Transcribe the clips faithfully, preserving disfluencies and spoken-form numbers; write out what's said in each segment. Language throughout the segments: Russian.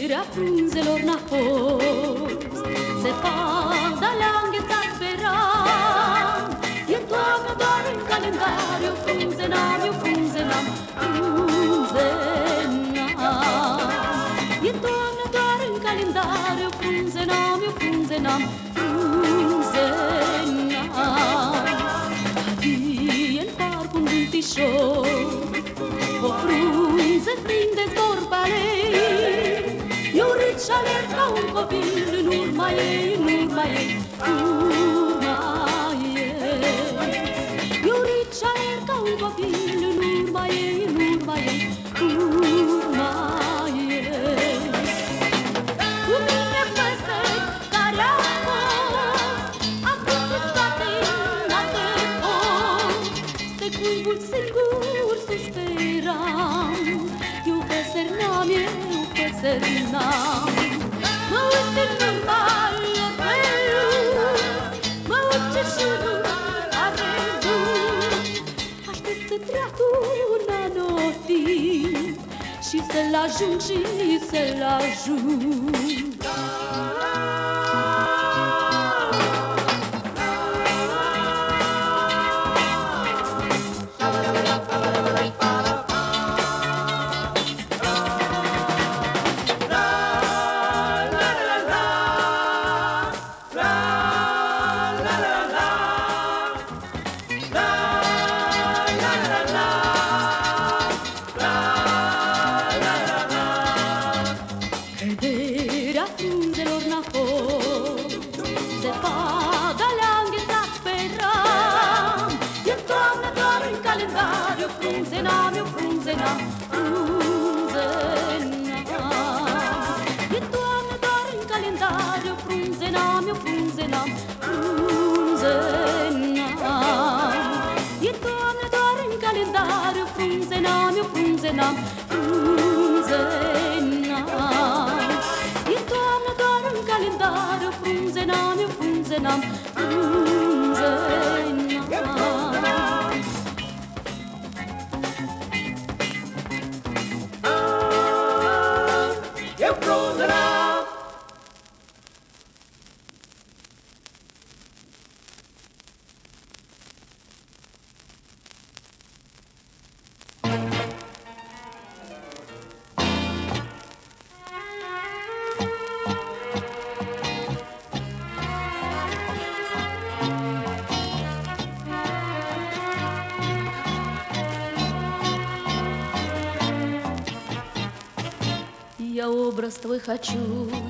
Căderea frunzelor n-a fost, zăpada le-a înghețat pe ram. E toamnă doar în calendar, eu frunze n-am, eu frunze n-am, frunze n-am. E toamnă doar în calendar, eu frunze n-am, eu frunze n-am, frunze n-am. Adie în parc un vântișor, o frunză prinde zbor pe alei. Eu râd și alerg ca un copil în urma ei, în urma ei, în urma ei. Eu râd și alerg ca un copil în urma ei, în urma ei, în urma ei. Cu mine peste care a fost, am găsit toate în alte fost. Pe cuibul singur susperam, eu păsări n-am, eu păsări n-am. Mă uit în urma lor pe lume, mă uit ce și nu are lume. Aștept să treacă una notii și să-l ajung și să-l ajung. Я образ твой хочу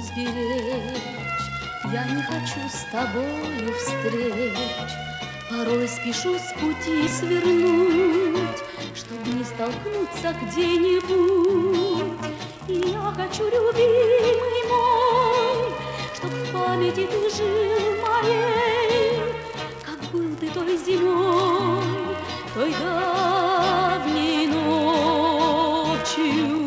сберечь, я не хочу с тобою встреч. Порой спешу с пути свернуть, чтоб не столкнуться где-нибудь. И я хочу, любимый мой, чтоб в памяти ты жил моей, как был ты той зимой, той давней ночью.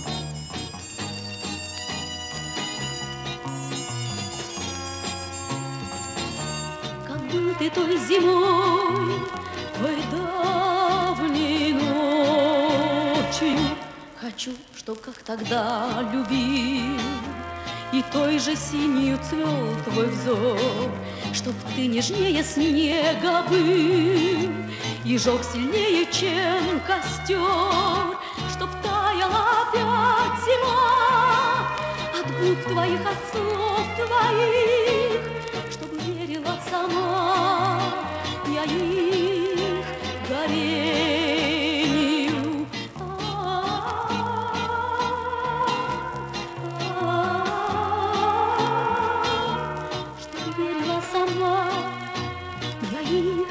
Ты той зимой, той давней ночью. Хочу, чтоб как тогда любил, и той же синью цвел твой взор, чтоб ты нежнее снега был и жег сильнее, чем костер, чтоб таяла опять зима от губ твоих, от слов твоих, чтоб верила сама я их горению. Чтоб верила сама я их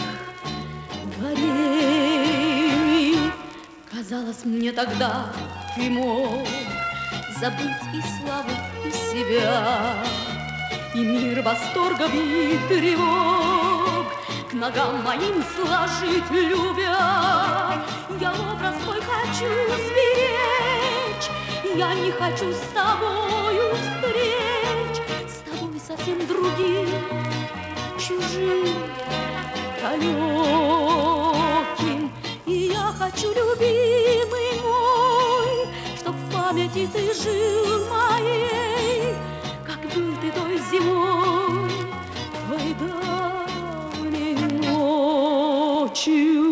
горению. Казалось мне тогда, ты мог забыть и славу, и себя, и мир восторгов и тревог к ногам моим сложить любя. Я образ твой хочу сберечь, я не хочу с тобою встреч, с тобой совсем другим, чужим, далеким. И я хочу, любимый мой, чтоб в памяти ты жил моей, как был ты той зимой, той давней ночью.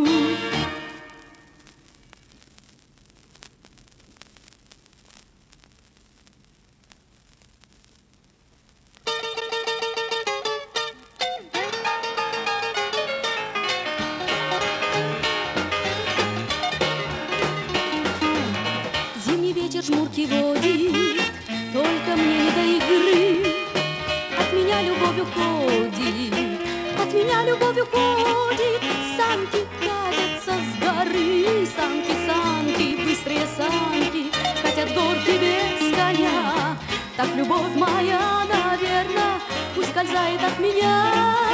Жмурки водит, только мне не до игры. От меня любовь уходит, от меня любовь уходит. Санки катятся с горы, санки, санки, быстрые санки, катят горки без коня. Так любовь моя, наверное, ускользает от меня.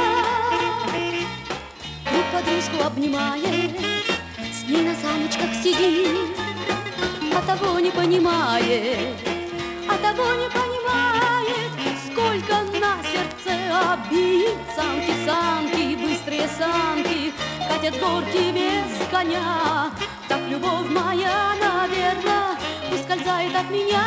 Друг подружку обнимает, с ней на саночках сидит, а того не понимает, а того не понимает, сколько на сердце обид. Санки, санки, быстрые санки, катят горки без коня. Так любовь моя, наверное, ускользает от меня.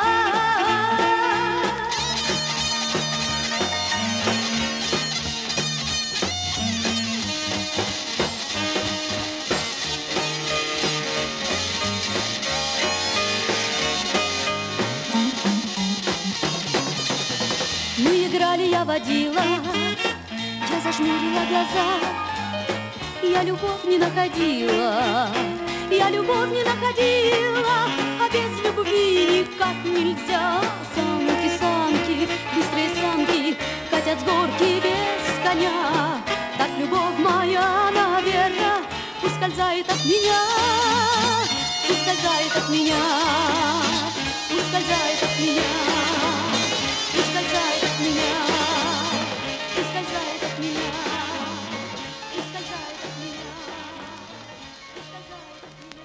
Я водила, я зажмурила глаза, я любовь не находила, я любовь не находила, а без любви никак нельзя. Санки, санки, быстрые санки, катят с горки без коня. Так любовь моя, наверное, ускользает от меня, ускользает от меня, ускользает от меня, ускользает от меня. Ускользает от меня, ускользает от меня, ускользает от меня.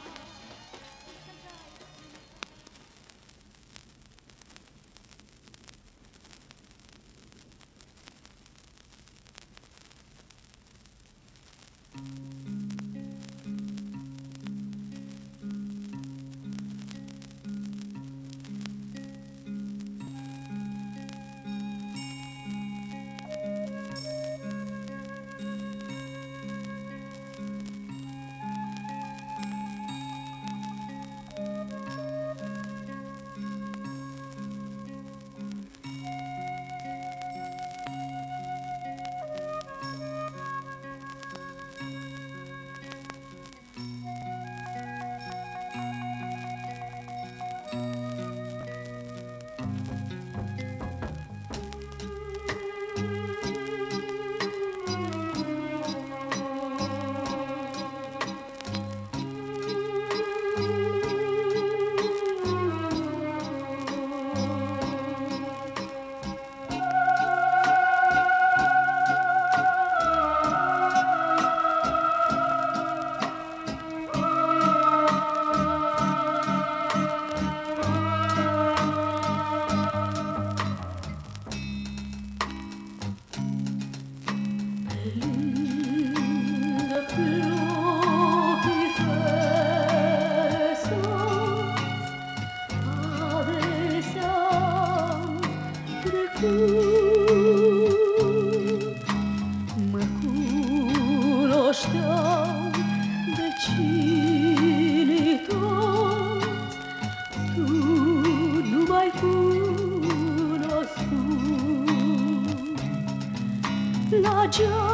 La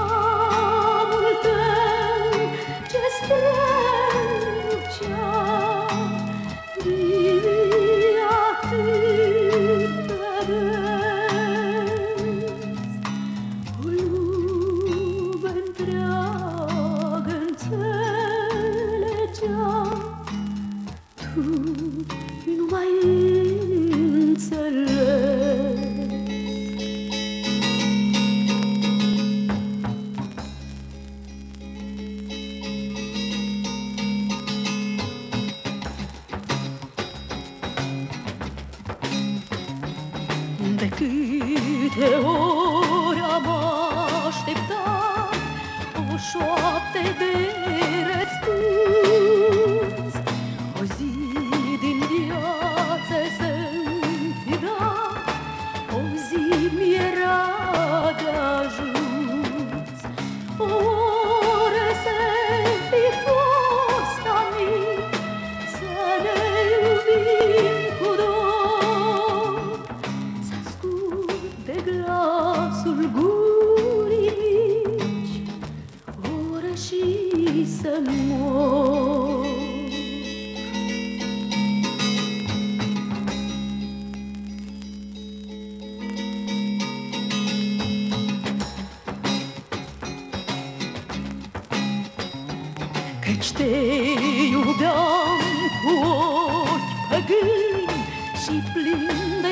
geamul tău ce strălucea, privii atât de des, o lume întreagă înțelegea, tu nu mai înțelegi. De câte ori am așteptat o șoaptă de răspuns, o zi din viață Căci te iubeam cu ochi păgâni și plin de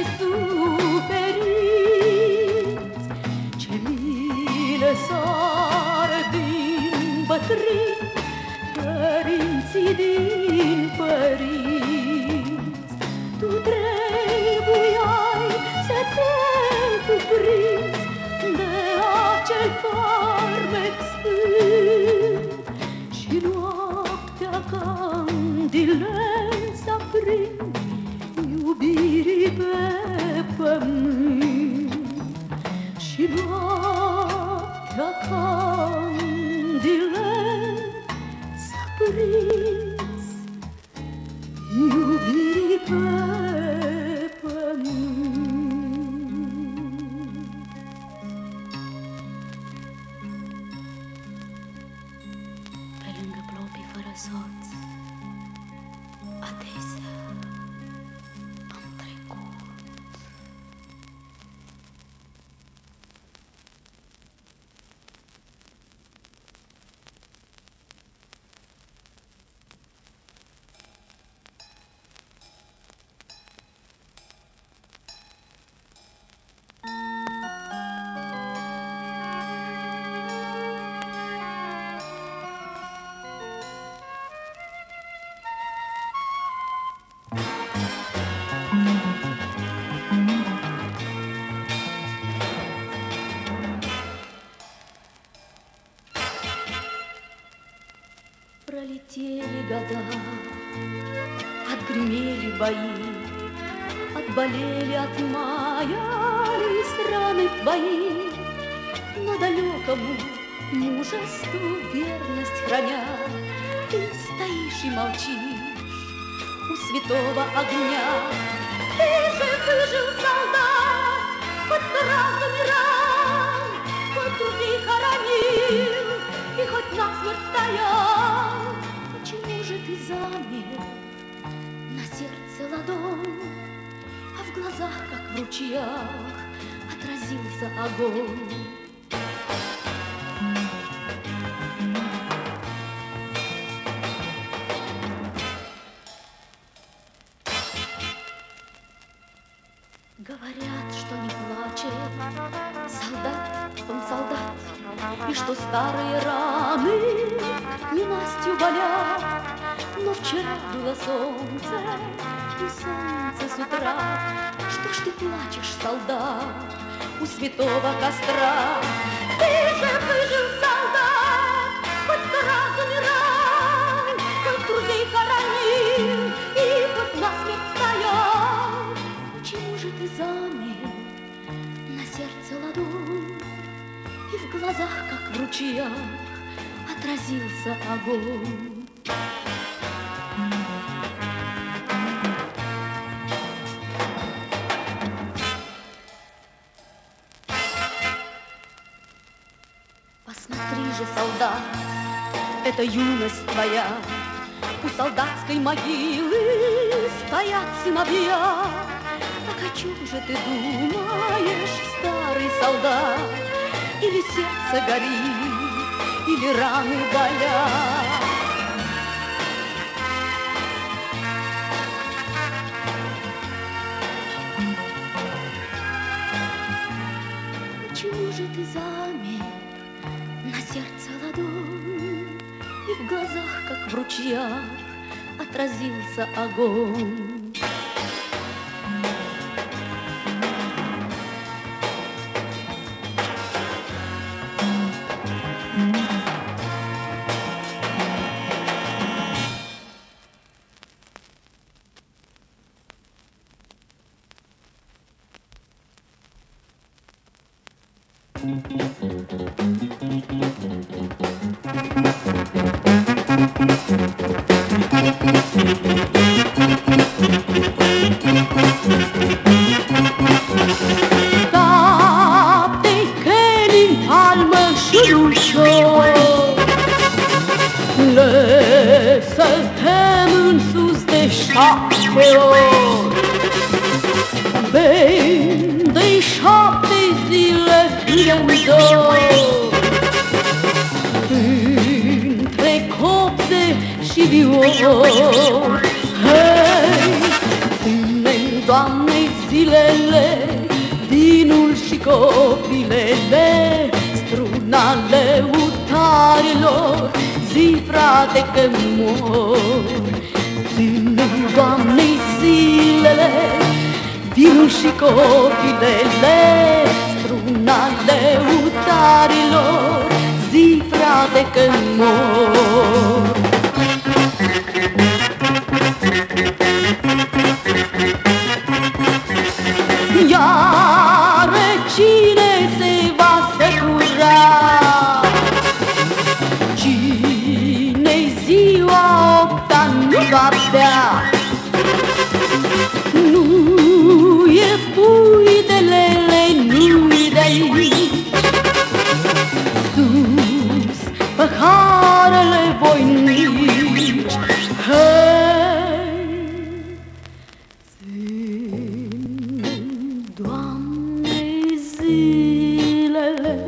suferinți, ce mi lăsară din bătrâni părinții din părinți. Tu trebuiai să te cuprinzi de acel farmec sfânt și noaptea candilent s-aprind iubirii pe pământ. Și noaptea candilent s-aprind iubirii pe pământ. Pe lângă plopii fără soț, adesea am trecut. Пролетели года, отгремели бои, отболели, отмаялись раны твои. Но далекому мужеству верность храня, ты стоишь и молчишь у святого огня. Ты же выжил, солдат, хоть сто раз умирал, хоть друзей хоронил и хоть насмерть стоял. Почему же ты замер на сердце ладонь, а в глазах, как в ручьях, отразился огонь? Говорят, что не плачет солдат, он солдат, и что старые раны ненастью болят. Но вчера было солнце, и солнце с утра. Что ж ты плачешь, солдат, у святого костра? Ты же выжил, солдат, хоть сто раз умирал, хоть друзей хоронил и хоть насмерть стоял. Почему же ты замер на сердце ладонь, и в глазах, как в ручьях, отразился огонь? Посмотри же, солдат, это юность твоя, у солдатской могилы стоят сыновья. Так о чем же ты думаешь, старый солдат? Или сердце горит, или раны болят? Почему же ты замер на сердце ладонь, и в глазах, как в ручьях, отразился огонь? Lăsă-te în sus de șapte ori, bei de șapte zile în dor, între copse Hei, ținem, Doamne, zilele, vinul și copilele, strunale utarilor, zi, frate, că mor. Ținem, Doamne, zilele, vinul și copilele, strunale utarilor, zi, frate, că mor. Iară cine se va sătura? Cine-i ziua opta nu va bea? Nu e pui de lele, nu-i de aici. Sus păharele voinici, hei, ținem, Doamne, zilele,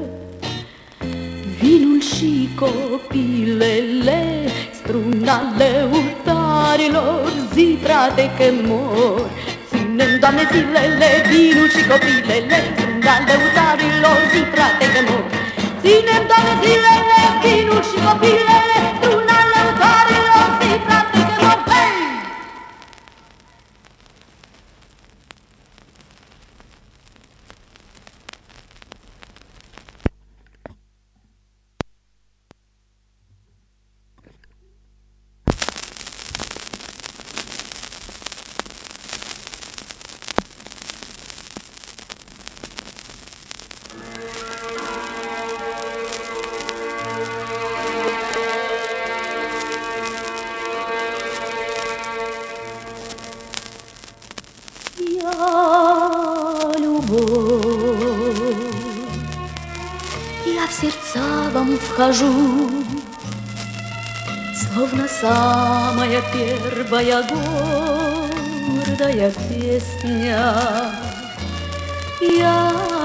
vinul și copilele, strunale utarilor, zi, frate, că mor. Ținem, Doamne, zilele, vinul și copilele, strunale utarilor, zi, frate, că mor. Ținem, Doamne, zilele, vinul și copilele, strunale utarilor, zi, frate, că mor. Hei! сердца вам вхожу, словно самая первая гордая песня. Я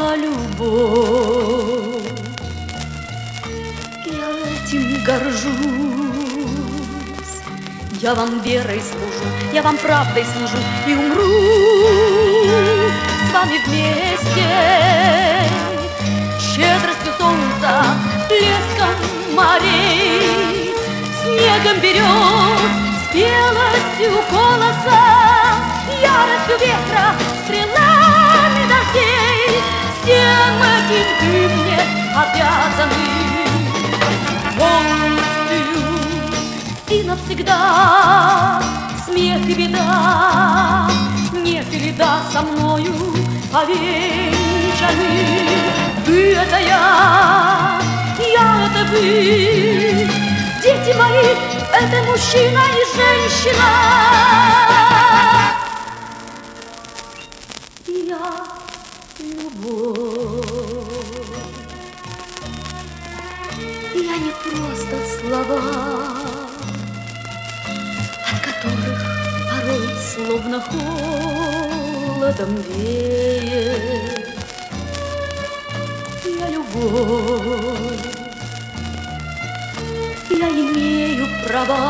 любовь, я этим горжусь. Я вам верой служу, я вам правдой служу и умру с вами вместе. Щедростью солнца, плеском морей, снегом берез, спелостью колоса, яростью ветра, стрелами дождей. Всем этим ты мне обязаны полностью и навсегда. Смех и беда, нет и льда со мною повенчаны. Вы — это я, я — это вы, дети мои — это мужчина и женщина. Я любовь, я не просто слова, от которых порой словно холодом веет. Я любовь, я имею права,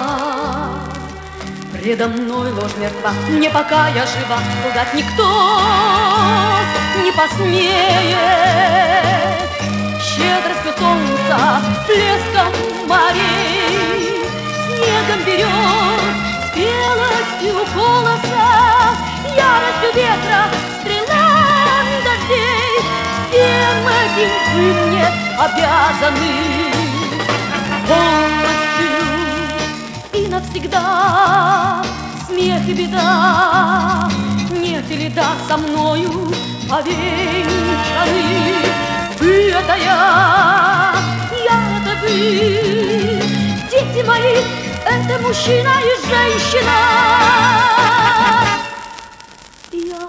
предо мной ложь мертва, мне пока я жива, лгать никто не посмеет. Щедростью солнца, плеском морей, снегом берез, спелостью колоса, яростью ветра, стрелами дождей. Всем этим вы мне обязаны полностью и навсегда. Смех и беда, нет и льда со мною повенчаны. Вы — это я, я — это вы, дети мои — это мужчина и женщина. Я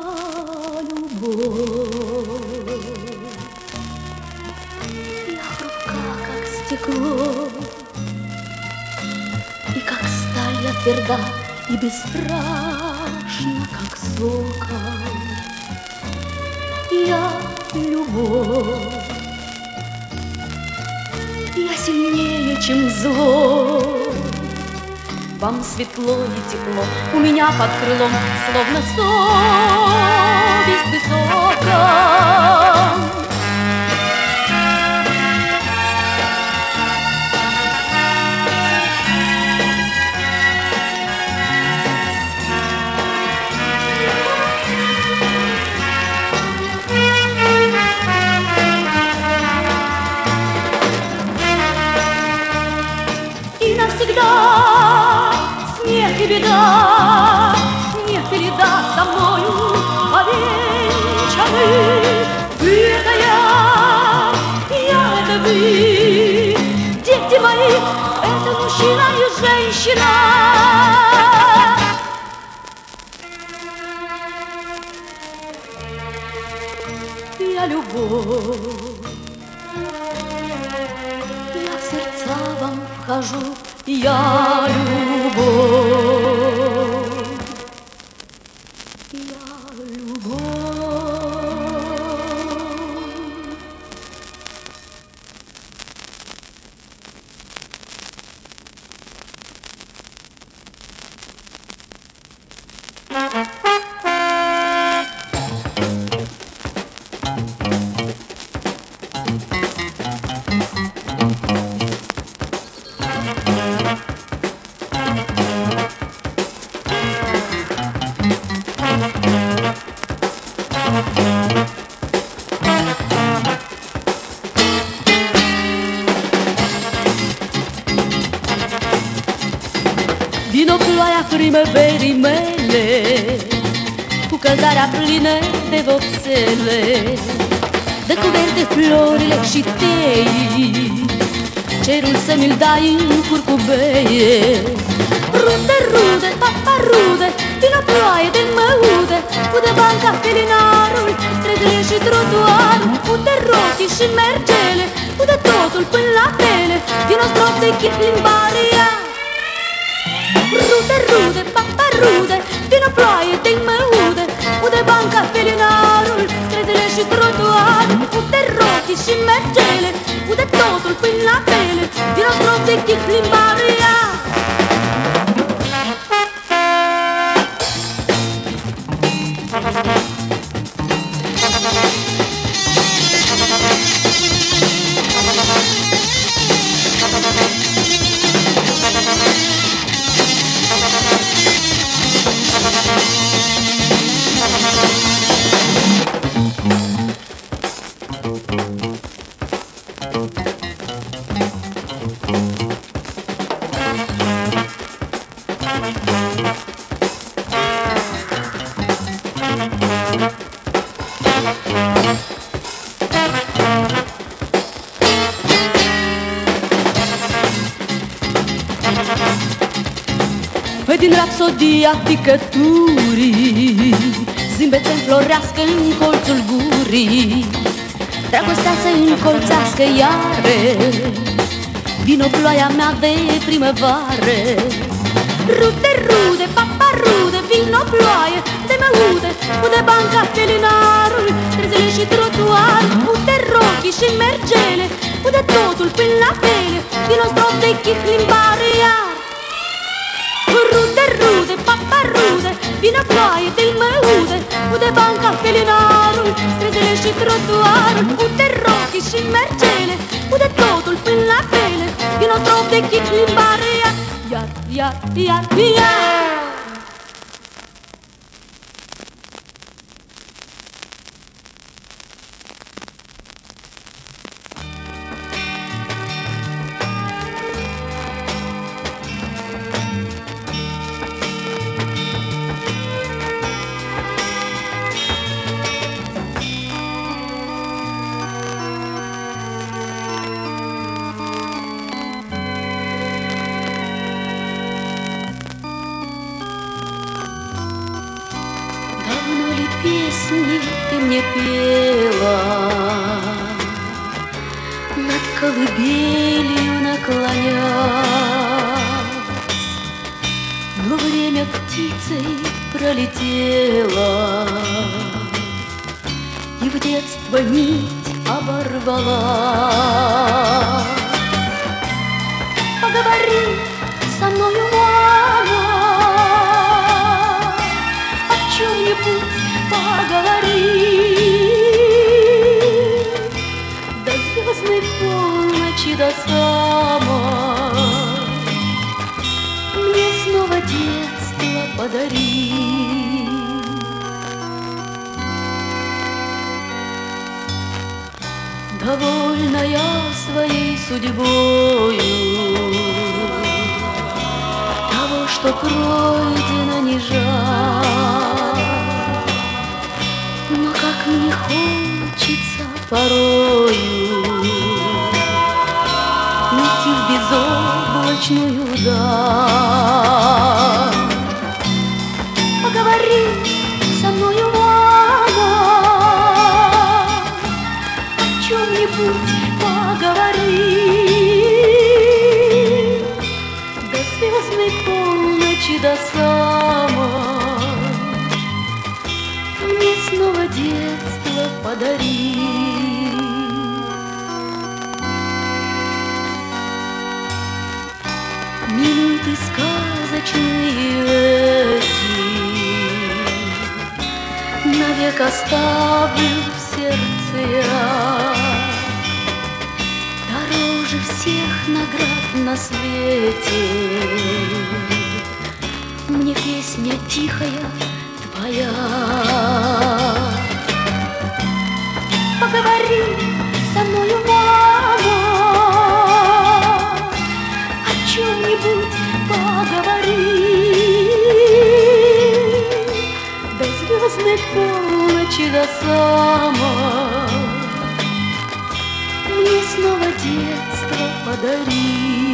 любовь, я хрупка, как стекло, и как сталь я тверда и бесстрашна, как сокол. Я любовь, я сильнее, чем зло, Вам светло и тепло, у меня под крылом, словно совесть высокая. Навсегда смех и беда не передаст со мною повенчаны. Вы это я, я это вы, дети мои, это мужчина и женщина. Я любовь, я в сердца вам вхожу. Я любовь, я любовь. Vino ploaia primăverii mele, cu căldarea plină de vopsele, dă cu verde florile și tei, cerul să mi-l dai în curcubeie. Rude, rude, papa rude, vino ploaie de mă ude, ude banca, felinarul, străzile și trotuarul, ude rochii și mergele, ude totul până la pele, vino strop de chip limbarea. Rude, rude, papa rude, vino ploaie de mă ude, ude banca, felinarul, străzile și trotuarul, ude rochii și mergele, ude totul până la pele, vino strop de chip limbarea. Păi din rapsodia picăturii zâmbete înflorească în colțul gurii, dragostea să încolțească iare, vino ploaia mea de primăvară. Rude, rude, papa rude, vino ploaie de mă ude, ude banca, felinarul, străzile și trotuarul, ude rochii și mergele, ude totul până la pele, vino strop de chip limbare iar. Rude, rude, papa rude, vino ploaie de mă ude, ude banca, felinarul, străzile și trotuarul, ude rochii și mergele, ude totul până la pele, vino strop de chip limbare iar, iar, iar, iar, iar. Песни ты мне пела, над колыбелью наклонясь, но время птицей пролетело, и в детство нить оборвала. Поговори со мною, мой довольная своей судьбою, того, что пройдено, не жаль. Но как мне хочется порою уйти в безоблачную даль. Поговори со мною, мама, о чем-нибудь поговори. До звездной полночи, до самой мне снова детство подари. Минуты сказочные эти навек оставлю в сердце я. Дороже всех наград на свете мне песня тихая твоя. Поговори со мною, мама, о чем-нибудь поговори. До звездной полночи, до самой мне снова детство подари.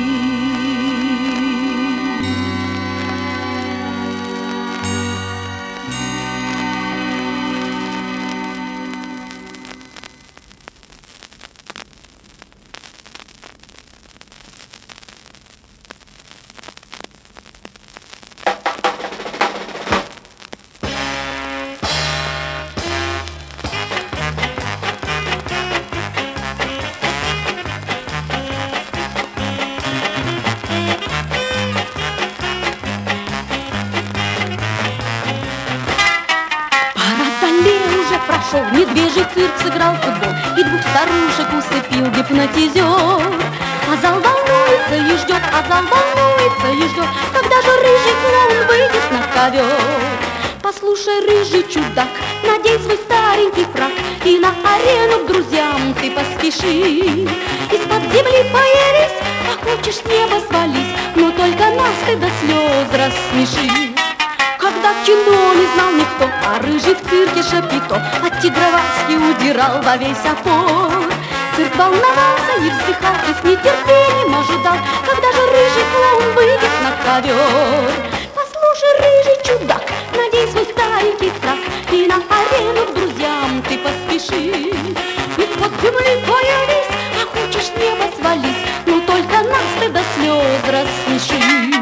Медвежий цирк сыграл футбол и двух старушек усыпил гипнотизер. А зал волнуется и ждет, а зал волнуется и ждет, когда же рыжий клоун выйдет на ковер. Послушай, рыжий чудак, надень свой старенький фрак и на арену к друзьям ты поспеши. Из-под земли появись, а хочешь с неба свались, но только нас ты до слез рассмеши. Когда в кино не знал никто, а рыжий в цирке Шапито от тигроваски удирал во весь опор. Цирк волновался и вздыхал, и с нетерпением ожидал, когда же рыжий клоун выйдет на ковер. Послушай, рыжий чудак, надень свой старенький фрак и на арену к друзьям ты поспеши. Из-под земли появись, а хочешь с неба свались, но только нас ты до слез рассмеши.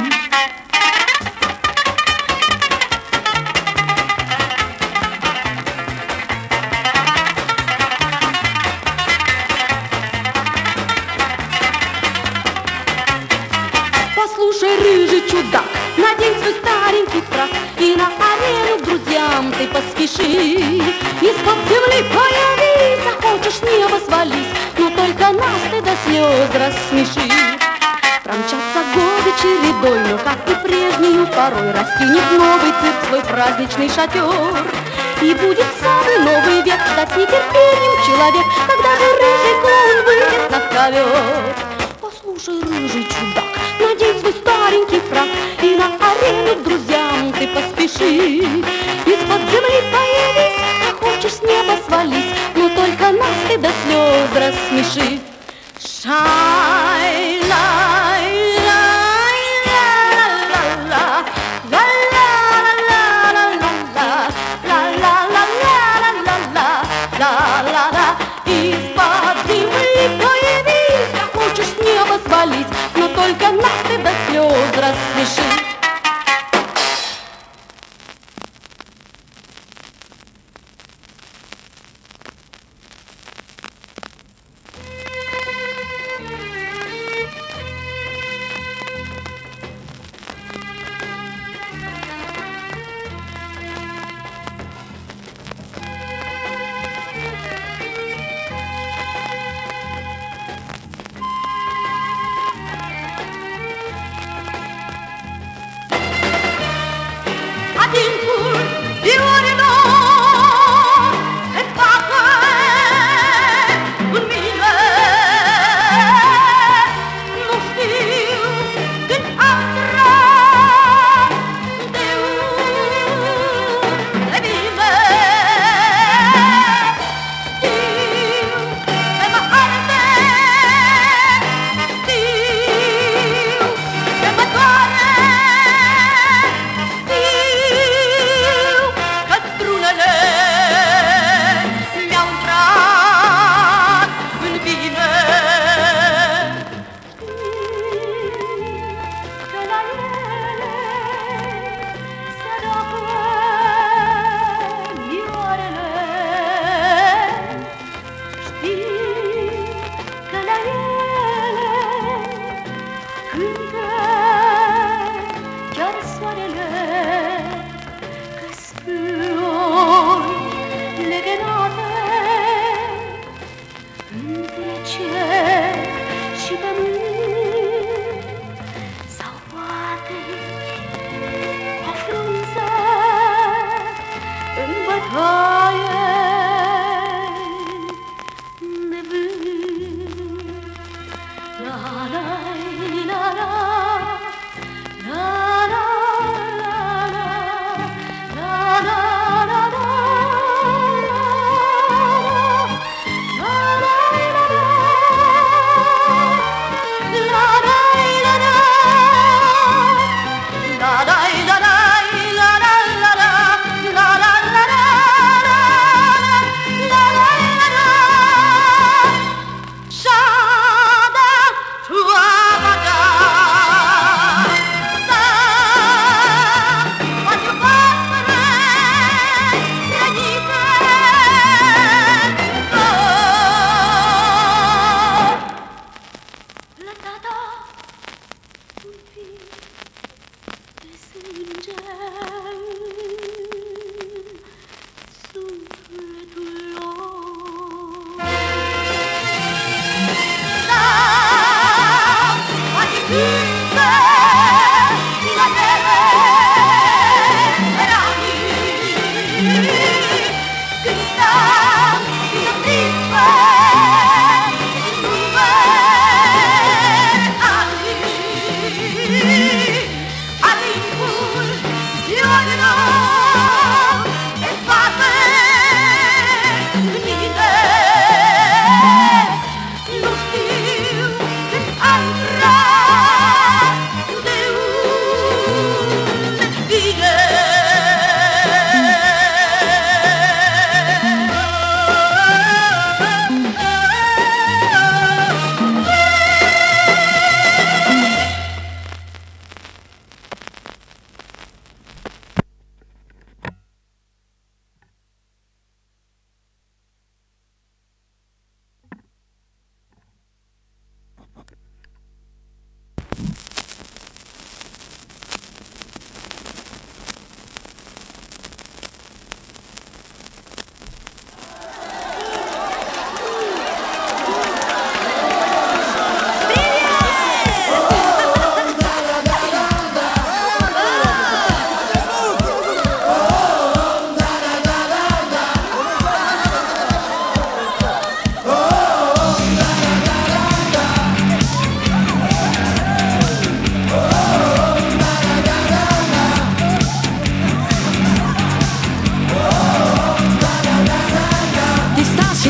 Послушай, рыжий чудак, надень свой старенький фрак и на арену к друзьям ты поспеши. Из-под земли появись, а хочешь с неба свались, но только нас ты до слез рассмеши. Промчатся годы чередой, но как и прежнюю порой раскинет новый цирк свой праздничный шатер. И будет самый новый век ждать с нетерпением человек, когда же рыжий клоун выйдет на ковер. Послушай, рыжий чудак, надень свой старенький фрак и на арену к друзьям ты поспеши. Из-под земли появись, а хочешь с неба свались, но только нас ты до слез рассмеши. Шай, лай, лай, ла-ла-ла-ла, ла-ла-ла-ла-ла-ла-ла-ла-ла-ла-ла, ла-ла-ла. Из-под земли появись, а хочешь с неба свалить, но только нас ты до слез рассмеши.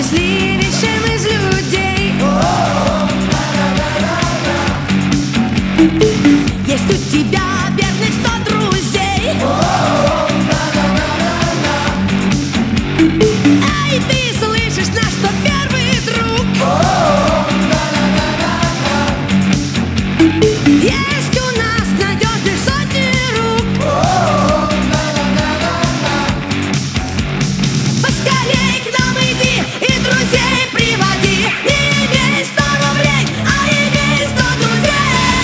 счастливейшим из людей. Есть у тебя верных сто друзей. Эй, ты слышишь наш сто первый друг? Есть у нас надежных сотни рук. Поскорей к нам иди и друзей приводи. Не имей сто рублей, а имей сто друзей.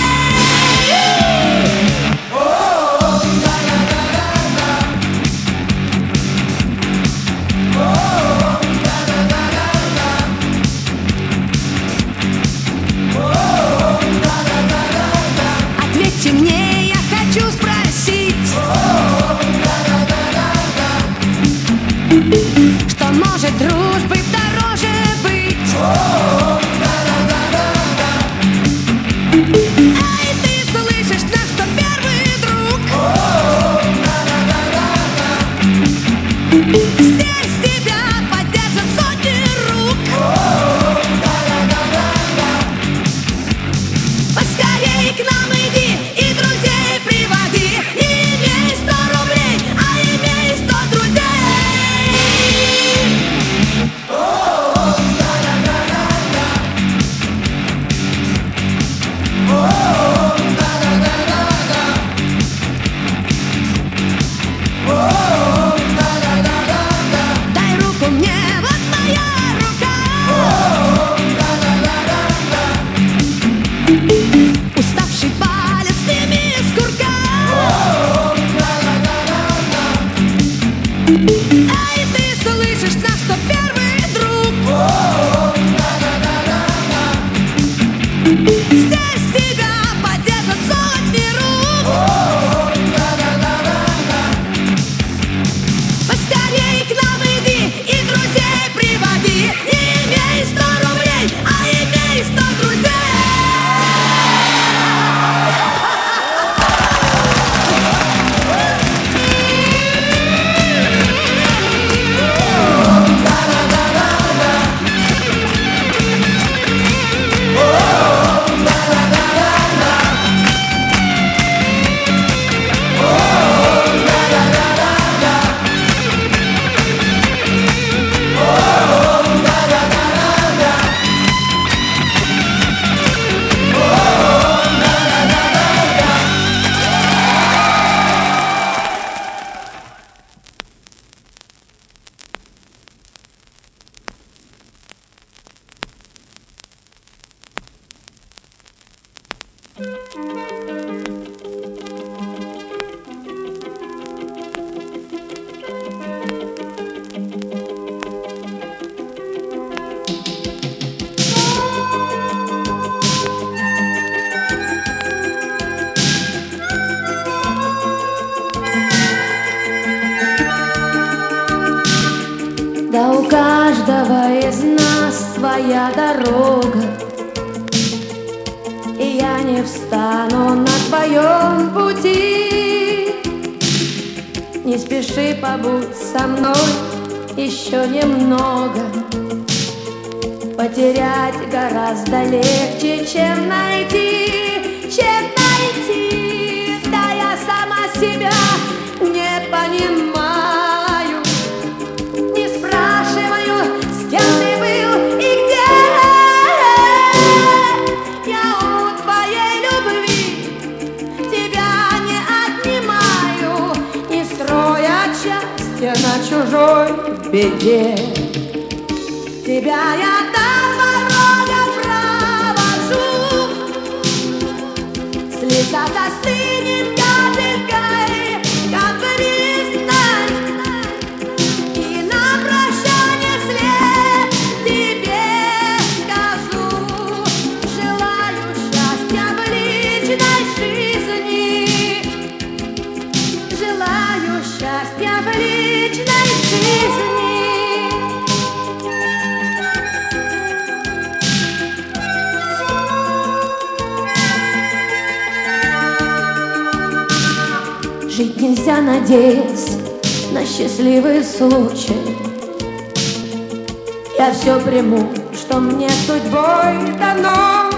Ответьте мне, я хочу спросить, что может дружбы дороже быть? Эй, ты слышишь, наш сто первый друг? Здесь тебя поддержат сотни рук. Поскорей к нам иди и друзей приводи. Не имей сто рублей, а имей сто друзей. Дай руку мне, вот моя рука. Уставший палец сними с курка. Эй, ты слышишь, наш сто первый друг? Здесь тебя поддержат сотни рук. Поскорей к нам иди и друзей приводи. Не имей сто рублей, а имей сто друзей. Да у каждого из нас своя дорога, и я не встану на твоем пути. Не спеши, побудь со мной еще немного. Потерять гораздо легче, чем найти, чем найти. Да я сама себя не понимаю, не спрашиваю, с кем ты был и где. Я у твоей любви тебя не отнимаю, не строя счастья на чужой беде. Тебя я до порога провожу, слеза застынет капелькой, как весной, и на прощание вслед тебе скажу: желаю счастья в личной жизни, желаю счастья в личной жизни. Жить нельзя, надеясь на счастливый случай, Я все приму, что мне судьбой дано.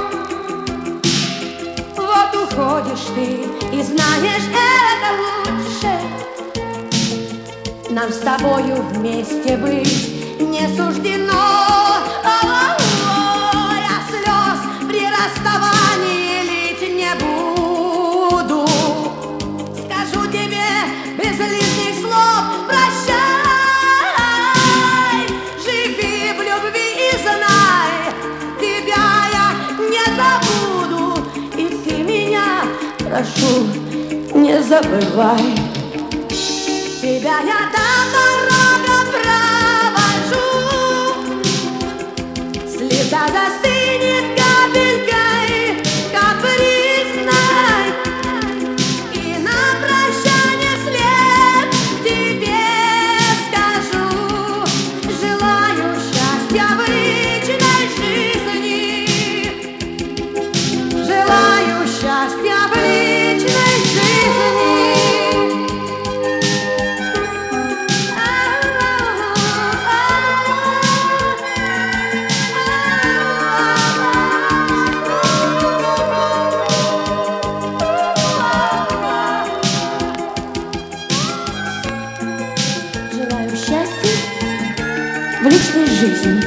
Вот уходишь ты и знаешь, это лучше. Нам с тобою вместе быть не суждено. О-о-о, я слез при расставании лить не буду. Скажу тебе без лишних слов прощай. Живи в любви и знай, тебя я не забуду. И ты меня, прошу, не забывай. Тебя я до порога провожу. Слеза застынет капелькой капризной, и на прощание вслед тебе скажу: желаю счастья в личной жизни. Желаю счастья в личной жизни. В личной жизни.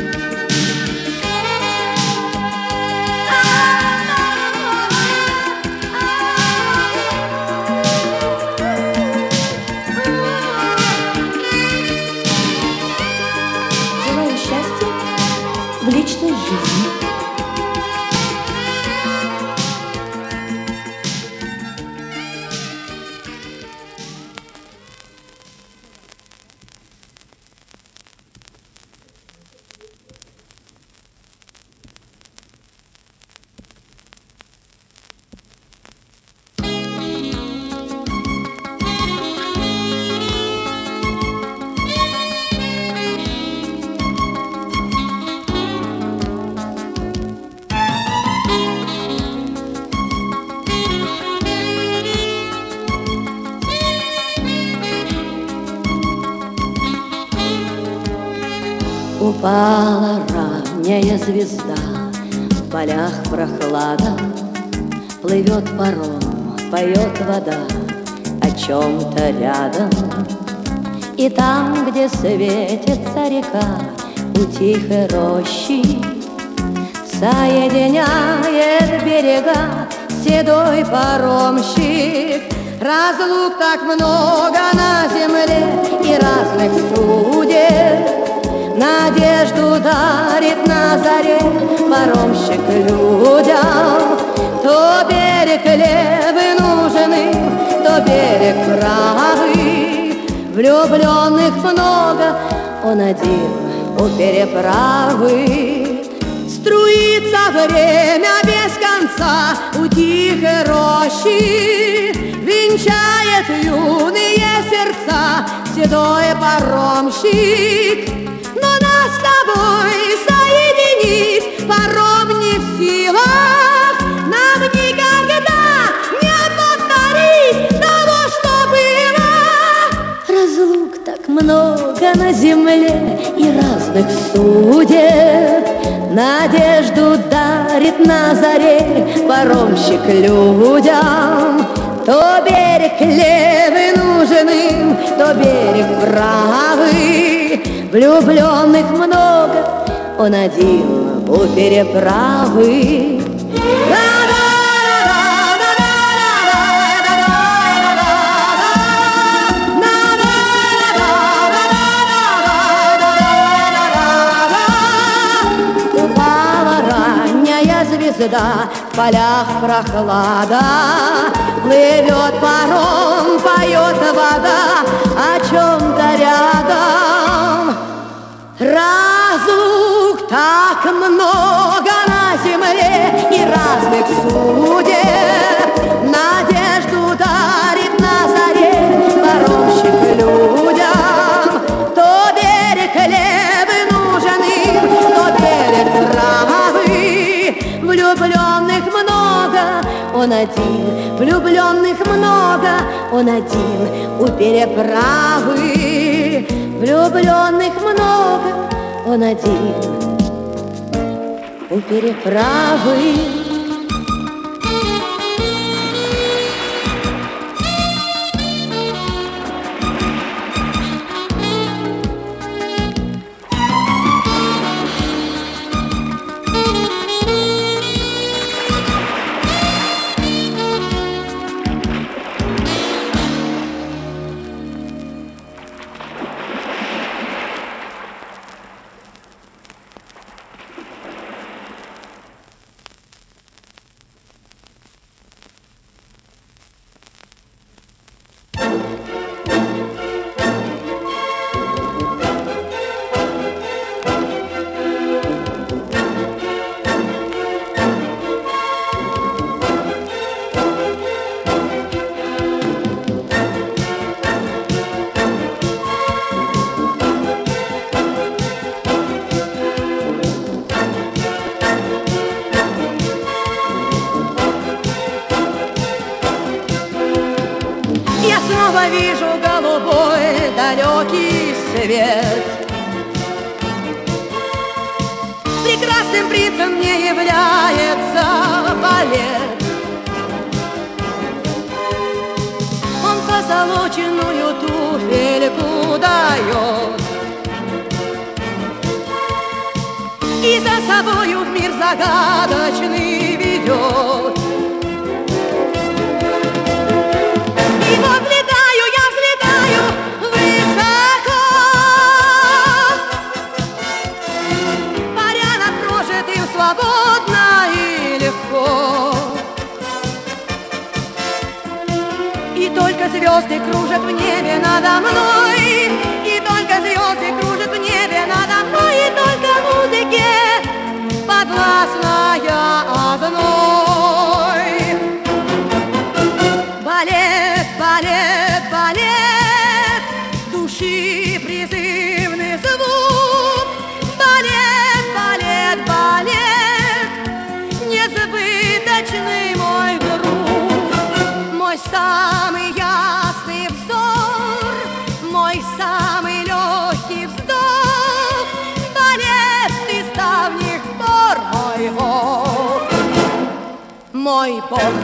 Желаю счастья в личной жизни. Упала ранняя звезда, в полях прохлада, плывет паром, поет вода о чем-то рядом. И там, где светится река, у тихой рощи соединяет берега седой паромщик. Разлук так много на земле и разных судеб, надежду дарит на заре паромщик людям. То берег левый нужен им, то берег правый. Влюбленных много, он один у переправы. Струится время без конца у тихой рощи, венчает юные сердца седой паромщик. Но нас с тобой соединить паром не в силах. Нам никогда не повторить того, что было. Разлук так много на земле и разных судеб, надежду дарит на заре паромщик людям. То берег левый нужен им, то берег правый. Влюбленных много, он один у переправы. Упала ранняя звезда, в полях прохлада, плывет паром, поет вода о чем-то рядом. Разлук так много на земле и разных судеб, надежду дарит на заре паромщик людям. То берег левый нужен им, то берег правый. Влюбленных много, он один, влюбленных много, он один у переправы. Влюбленных много, он один у переправы. Снова вижу голубой далекий свет. Прекрасным принцем мне является балет. Он позолоченную туфельку дает и за собою в мир загадочный ведет. И вот летаю, я взлетаю высоко, паря над прожитым свободно и легко. И только звезды кружат в небе надо мной, и только звезды кружат в небе надо мной, и только музыке подвластная одной. Балет, балет, балет, души призывный звук. Балет, балет, балет, незабыточный мой друг. Мой самый ясный взор, мой самый легкий вздох. Балет, ты с давних пор мой Бог, мой Бог.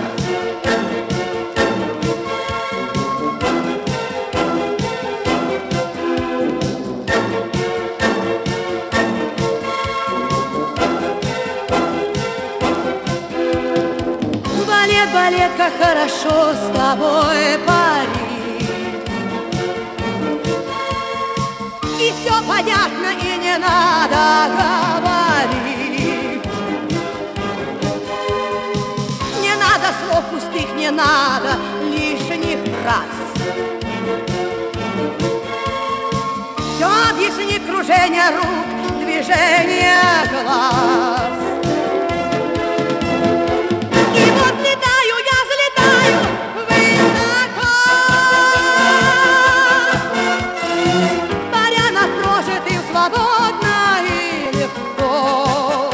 Балет, балет, как хорошо с тобой парить. И все понятно, и не надо говорить. Не надо слов пустых, не надо лишних фраз. Все объяснит кружение рук, движение глаз. Свободно и легко.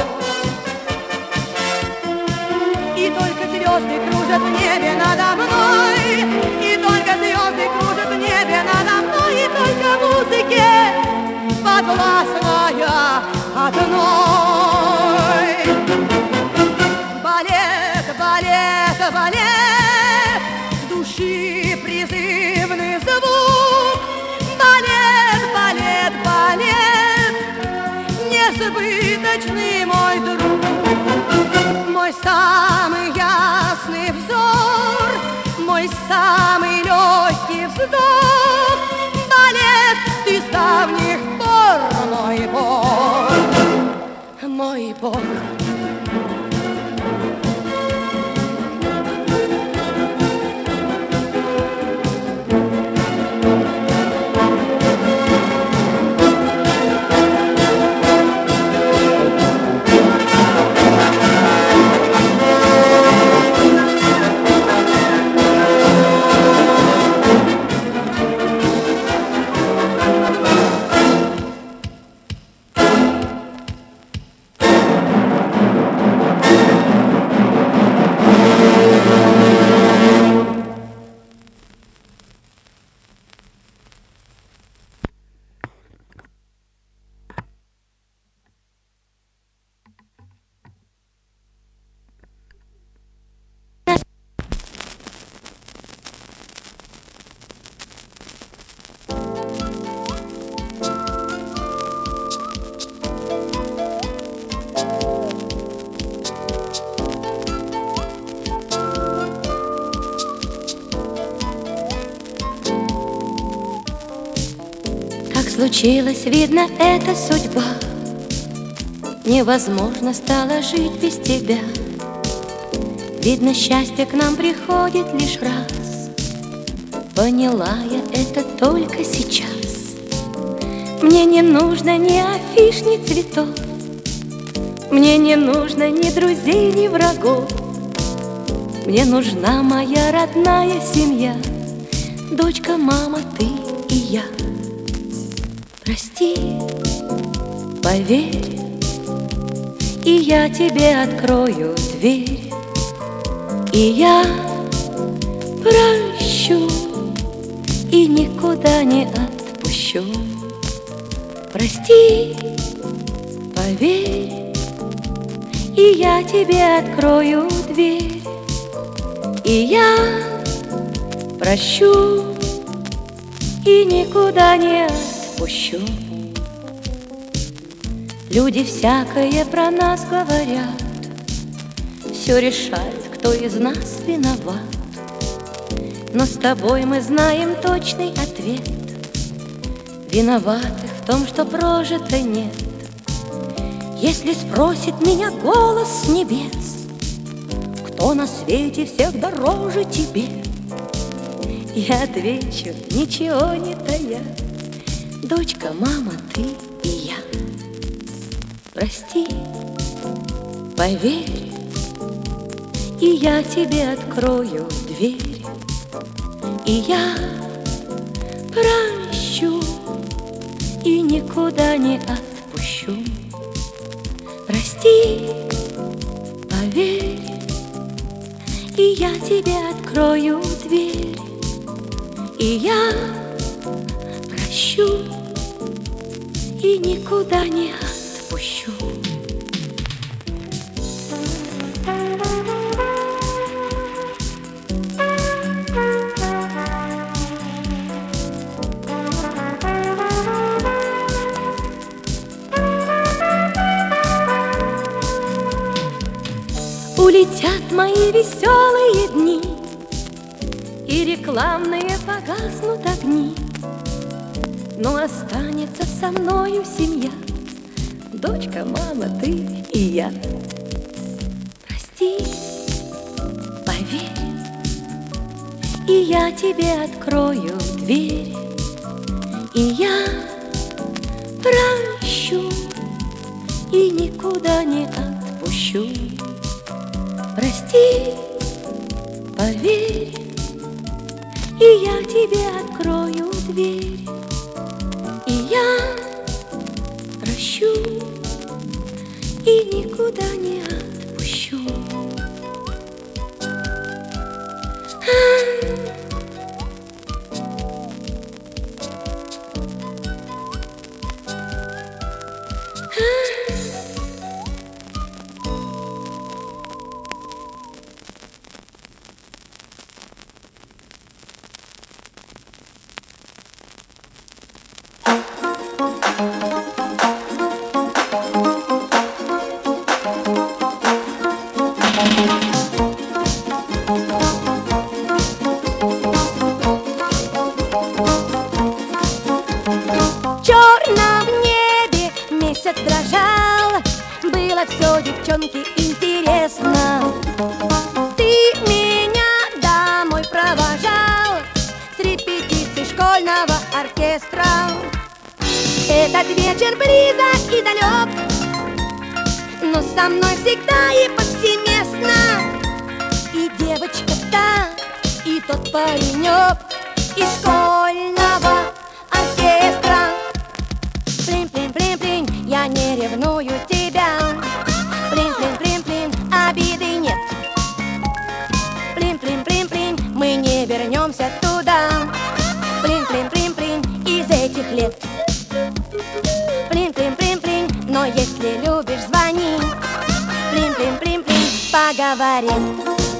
И только звезды кружат в небе надо мной, и только звезды кружат в небе надо мной, и только музыке подвластная одной. Балет, балет, балет, души призывный звук. Балет, балет, балет, незабыточный мой друг. Мой самый ясный взор, мой самый легкий вздох. Балет, ты с давних пор мой Бог, мой Бог. Случилось, видно, это судьба. Невозможно стало жить без тебя. Видно, счастье к нам приходит лишь раз. Поняла я это только сейчас. Мне не нужно ни афиш, ни цветов. Мне не нужно ни друзей, ни врагов. Мне нужна моя родная семья. Дочка, мама, ты и я. Прости, поверь, и я тебе открою дверь. И я прощу, и никуда не отпущу. Прости, поверь, и я тебе открою дверь. И я прощу, и никуда не отпущу. Люди всякое про нас говорят, все решает, кто из нас виноват. Но с тобой мы знаем точный ответ. Виноватых в том, что прожито нет. Если спросит меня голос с небес, кто на свете всех дороже тебе, я отвечу, ничего не тая. Дочка, мама, ты и я. Прости, поверь, и я тебе открою дверь. И я прощу, и никуда не отпущу. Прости, поверь, и я тебе открою дверь. И я прощу, и никуда не отпущу. Улетят мои веселые дни, и рекламные погаснут огни, но останется со мною семья. Дочка, мама, ты и я. Прости, поверь, и я тебе открою дверь. И я прощу, и никуда не отпущу. Прости, поверь, и я тебе открою дверь. И я прощу, и никуда не отпущу. Дрожал, было все девчонке интересно. Ты меня домой провожал с репетицией школьного оркестра. Этот вечер близок и далек, но со мной всегда и повсеместно. И девочка та, и тот паренек из школьного оркестра. Плин-плин-плин-плин, я не ревную тебя. Плин-плин-плин-плин, обиды нет. Плин-плин-плин-плин, мы не вернемся туда. Плин-плин-плин-плин, из этих лет. Плин-плин-плин-плин, но если любишь, звони. Плин-плин-плин-плин, поговорим.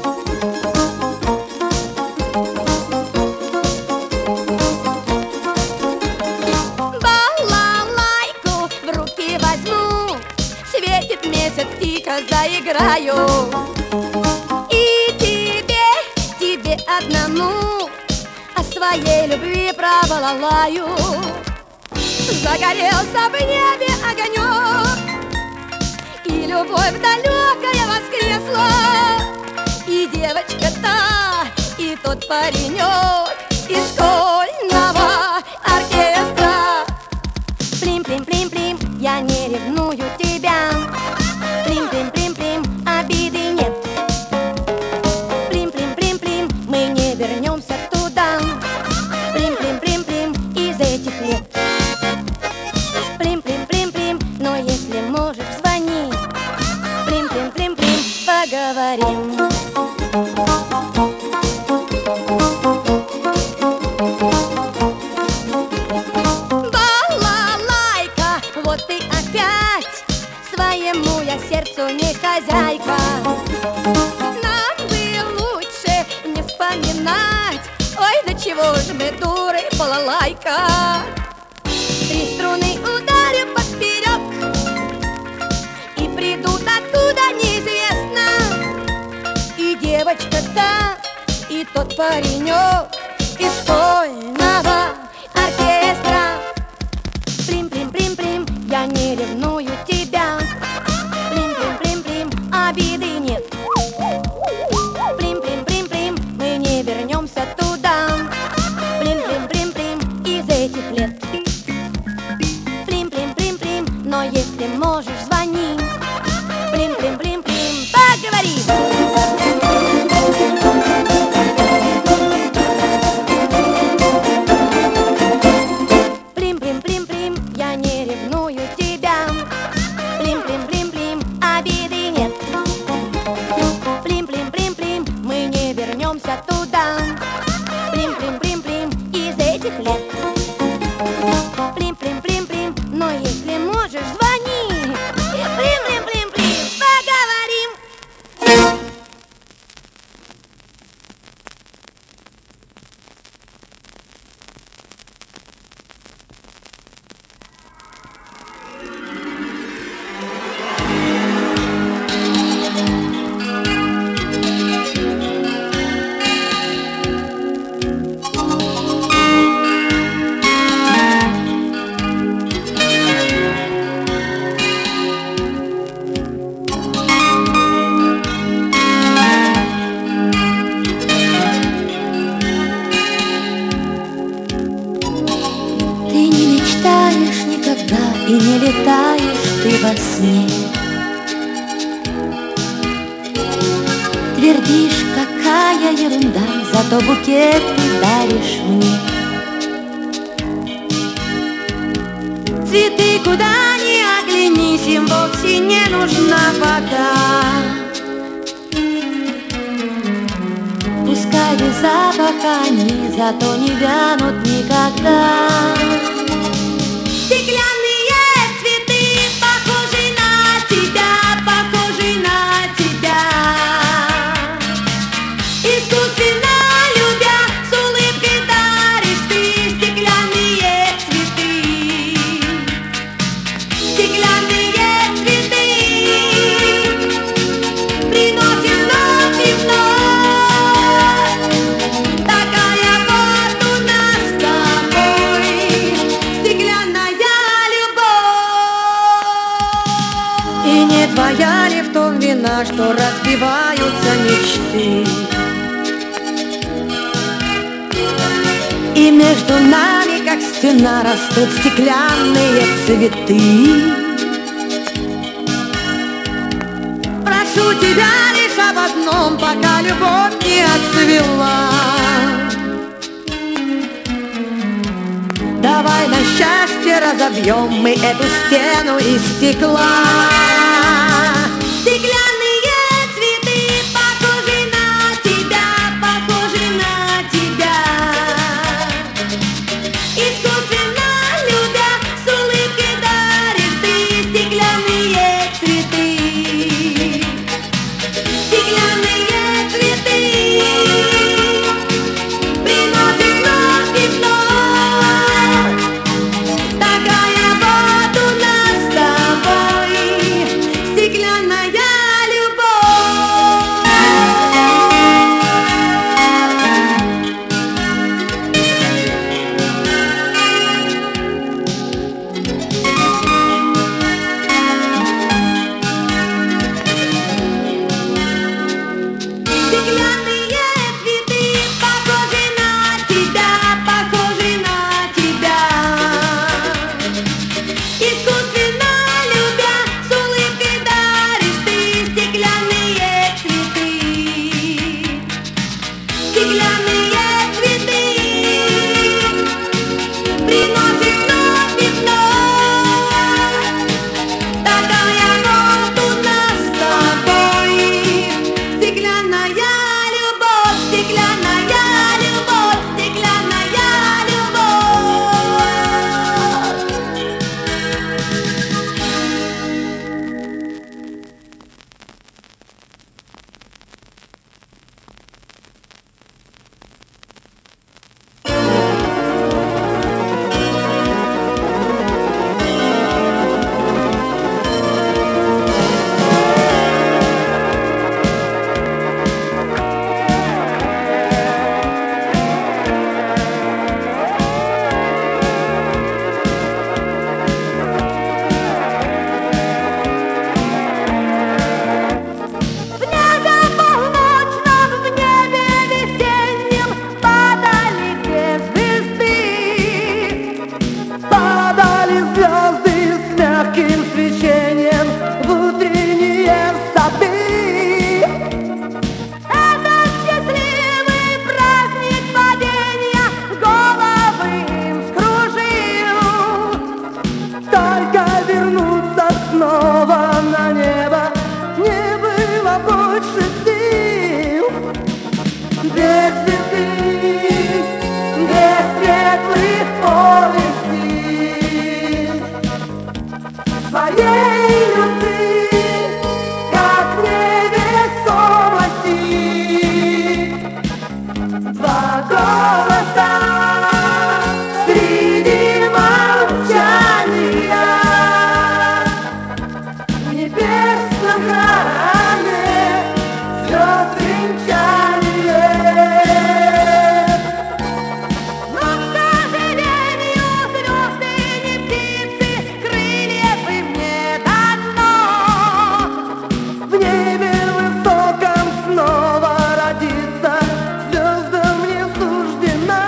Тихо заиграю и тебе, тебе одному о своей любви провалалаю. загорелся в небе огонек, и любовь далекая воскресла, и девочка-то, и тот паренек из школьного оркестра. Плим-плим-плим-плим, я не ревную тебя. Плим-плим-плим-плим, обиды нет. Плим-плим-плим-плим, мы не вернемся туда. Плим-плим-плим-плим, из этих лет. Плим-плим-плим-плим, но если можешь, звони. Плим-плим-плим-плим, поговорим. Балалайка, вот ты опять, своему я сердцу не хозяйка. Нам бы лучше не вспоминать, ой, да чего же мы дуры, балалайка. Три струны ударю поперек, и придут откуда неизвестно, и девочка-то, и тот паренек из школьного оркестра. Плим-плим-плим-плим, я не ревную тебя. Плим-плим-плим-плим, обиды нет. Плим-плим-плим-плим, мы не вернемся туда. Плим-плим-плим-плим, из этих лет. Плим-плим-плим-плим, но если можешь, звони. Плим-плим-плим-плим, поговорим. Туда. Плим-плим-плим-плим, из этих лет. Плим-плим-плим-плим, но если можешь, звони. Плим-плим-плим-плим, поговорим. И не летаешь ты во сне. Твердишь, какая ерунда, зато букет ты даришь мне. Цветы куда ни оглянись, им вовсе не нужна вода. Пускай без запаха они, зато не вянут никогда. Стеклянные цветы, похожи на тебя, похожи на тебя. Искусственно любя, с улыбкой даришь ты стеклянные цветы. Стеклянные цветы приносят вновь и вновь. Такая вот у нас с тобой стеклянная. И не твоя ли в том вина, что разбиваются мечты? И между нами, как стена, растут стеклянные цветы. Прошу тебя лишь об одном, пока любовь не отцвела. Давай на счастье разобьем мы эту стену из стекла. Стеклянные цветы, похожи на тебя, похожи на тебя. Искусственно любя, с улыбкой даришь ты стеклянные цветы. Стеклянные цветы приносят вновь и вновь. Такая вот у нас с тобой тенем в утренние сады. Это счастливый праздник падения, головы им скружил. Только вернуться снова на небо не было больше сил. Без звезды, без светлых повестей своей любви, как невесомости. Два голоса среди молчания в небесном храме звезд венчание. Но, к сожалению, звезды не птицы, крыльев им не дано. В небе высоком снова родиться звездам не суждено.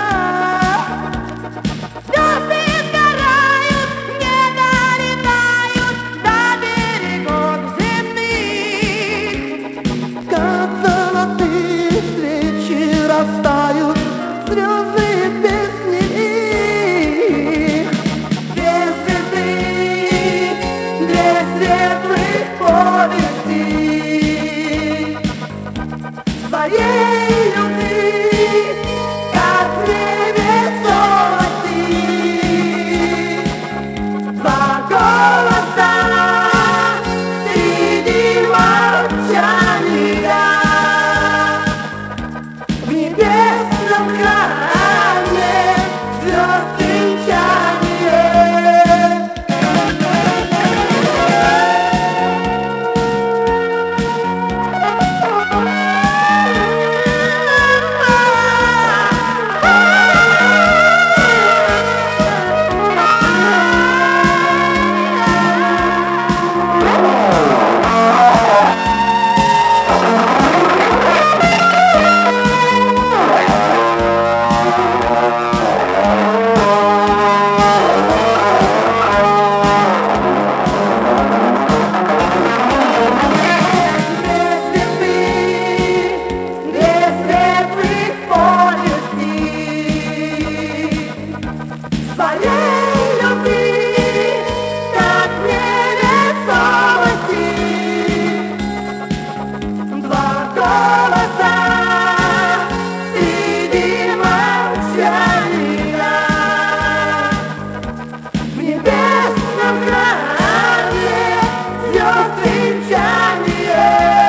Звезды сгорают, не долетают до берегов земных. Как золотые свечи растают звездные песни их. Без звезды, без светлых повестей своей любви, как невесомости. Два голоса среди молчания в небесном храме звезд венчание. Без светлых повестей своей любви, как невесомости. Два голоса среди молчания в небесном храме звезд венчание.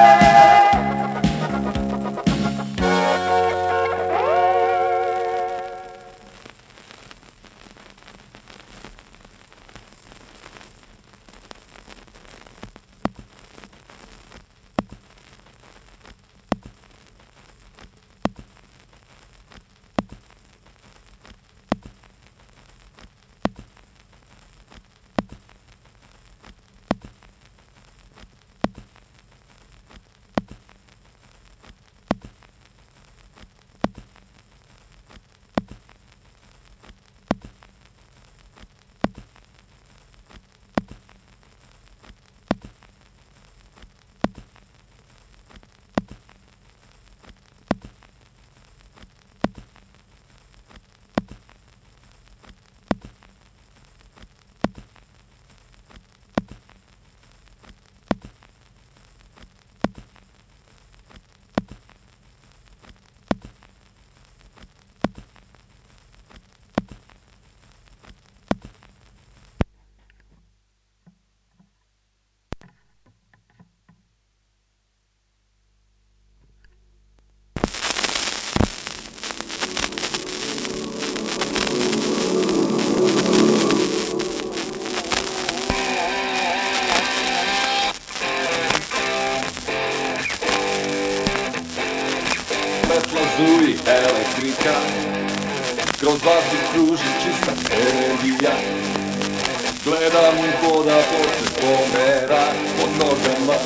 Zuri elektrika, kroz vazduh kruži čista energija. Gledam voda posle pomera pod nogama.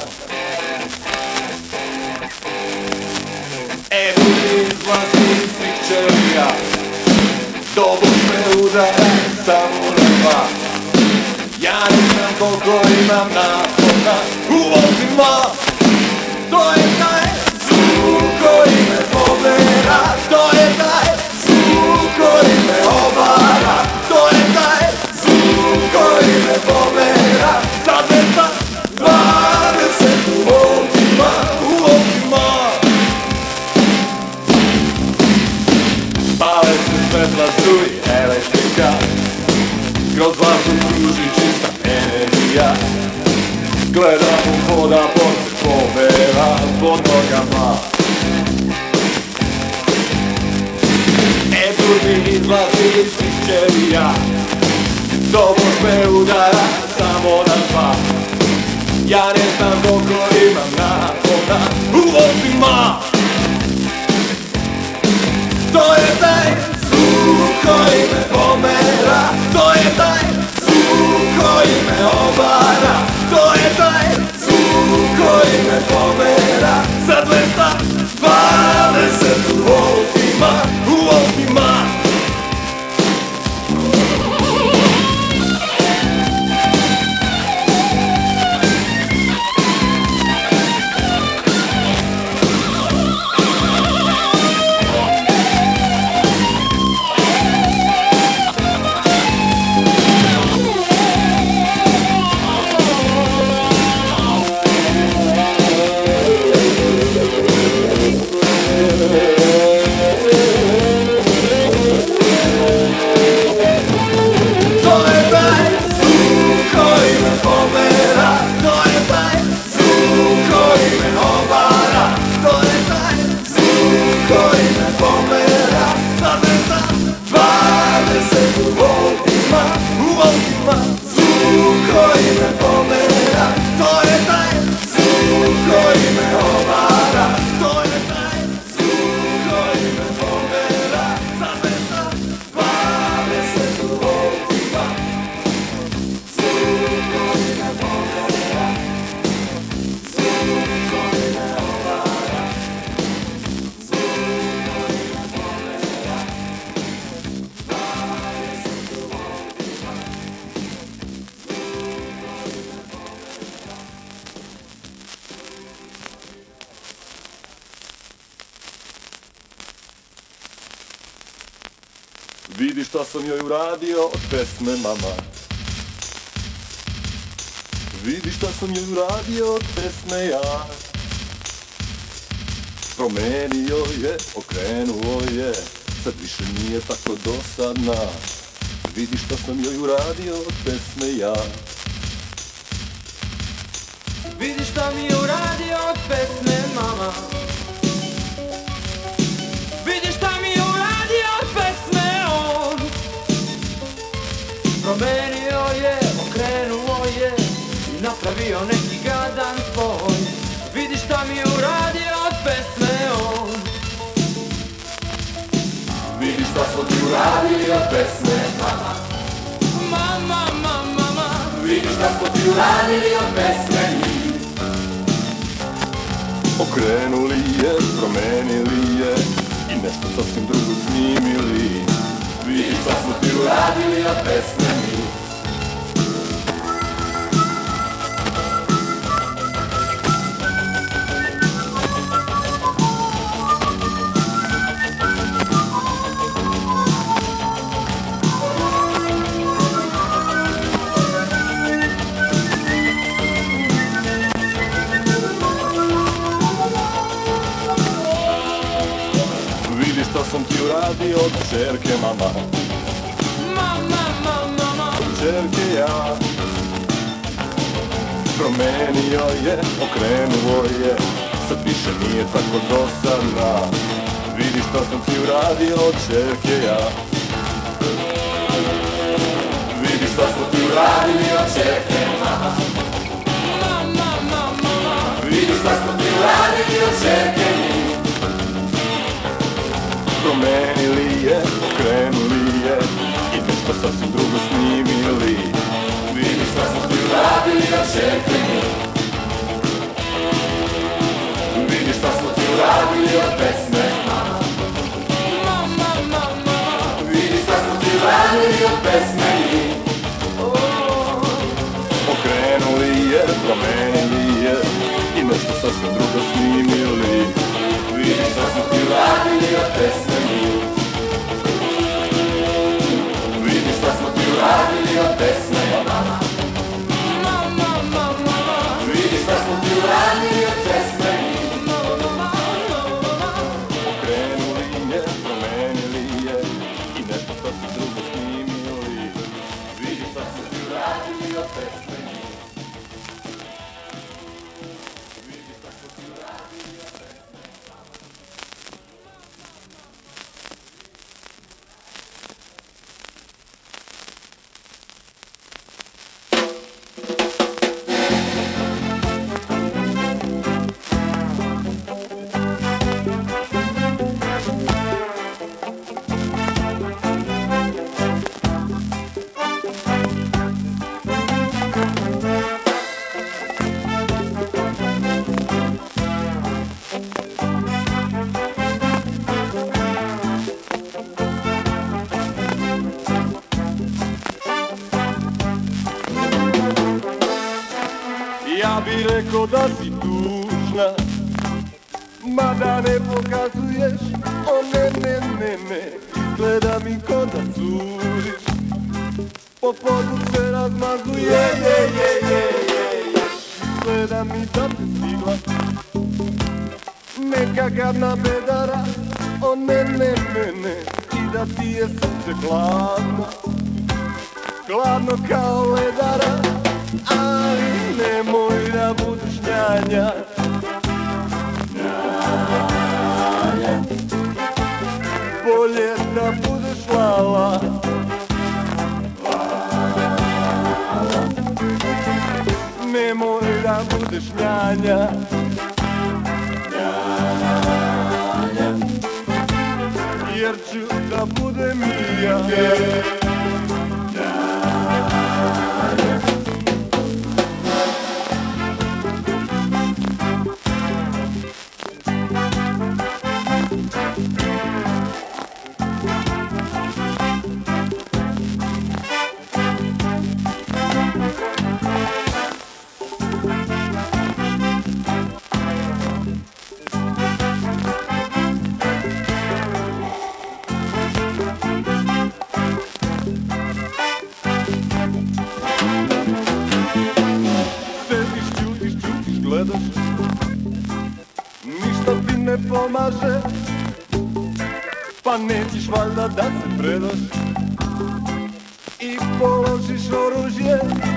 Evo izlazi iz svih ćelija, dobro me udara samo na dva. Ja nisam koliko imam napona u očima. To je taj zvuk koji me pobera, to je taj zvuk koji me obara, to je taj zvuk koji me pobera. Sad me ta dvadeset u očima, u očima. Pale se svetla, struji elektrika, kroz vazduh kruži čista energija. Gledam u voda, pod se povera pod nogama. Etur mi izlazi iz svih ćelija, tobož me udara samo na dva. Ja ne znam koliko imam napona u očima. To je taj zvuk koji me pomera, to je taj zvuk koji me obara, to je taj zvuk koji me pomera. Sa dvesta dvadeset u voltima, u voltima. Vidi šta sam joj uradio od pesme mama. Vidi šta sam joj uradio od pesme ja. Promenio je, okrenuo je, sad više nije tako dosadna. Vidi šta sam joj uradio od pesme ja. Vidi šta mi je uradio od pesme mama. Vidi šta mi je uradio od pesme on. Promenio je, okrenuo je i napravio neki gadan spoj. Vidi šta mi je uradio od pesme on. Vidi šta smo ti uradili od pesme mama. Mama, mama, mama. Vidi šta smo ti uradili od pesme njih. Okrenuli je, promenili je i nešto sasvim drugo snimili. Vidi šta smo ti uradili od pesme njih. Šta sam ti uradio od čerke mama. Mama, mama, mama. Čerke ja. Promenio je, okrenuo je, sad više nije tako dosadna. Vidi šta sam ti uradio od čerke ja. Vidi šta smo ti uradili od čerke mama. Mama, mama, mama. Vidi šta smo ti uradili od čerke njih. Promenili je, okrenuli je i nešto sasvim drugo snimili. Vidi šta smo ti uradili od čerke njih. Vidi šta smo ti uradili od pesme mama. Mama, mama, mama. Vidi šta smo ti uradili od pesme njih. Okrenuli bi rekao da si tužna, mada ne pokazuješ. O ne, ne, ne, ne, izgleda mi ko da curiš. Po podu se razmazuje, je, je, je, je. Izgleda mi da te stigla neka gadna bedara. O ne, ne, ne, ne, i da ti je srce hladno, hladno kao ledara. Ali nemoj da budeš njanja, njanja. Bolje da budeš lala, lala. Nemoj da budeš njanja, njanja. Jer ću da budem i ja. Ništa ti ne pomaže, pa nećeš valjda da se predaš i položiš oružje.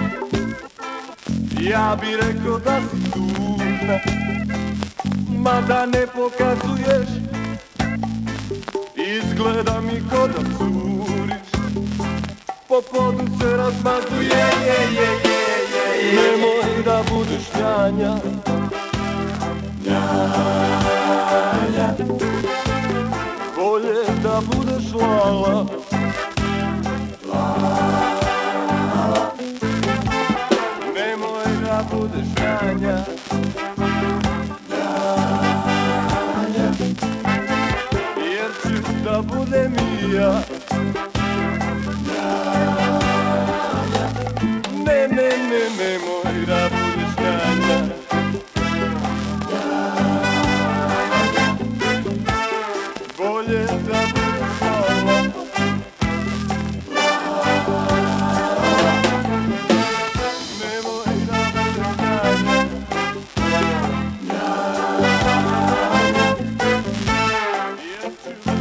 Ja bi rekao da si tužna, mada ne pokazuješ. Izgleda mi ko da curiš, po podu se razmazuje, je, je, je, je, je. Nemoj da budeš njanja, njanja. Bolje da budeš lala, lala. Nemoj da budeš njanja, njanja. Jer ću da budem i ja. Ne, ne, ne, nemoj da budeš njanja, bolje da budeš lala, lala. Nemoj da budeš njanja, njanja. Jer ću da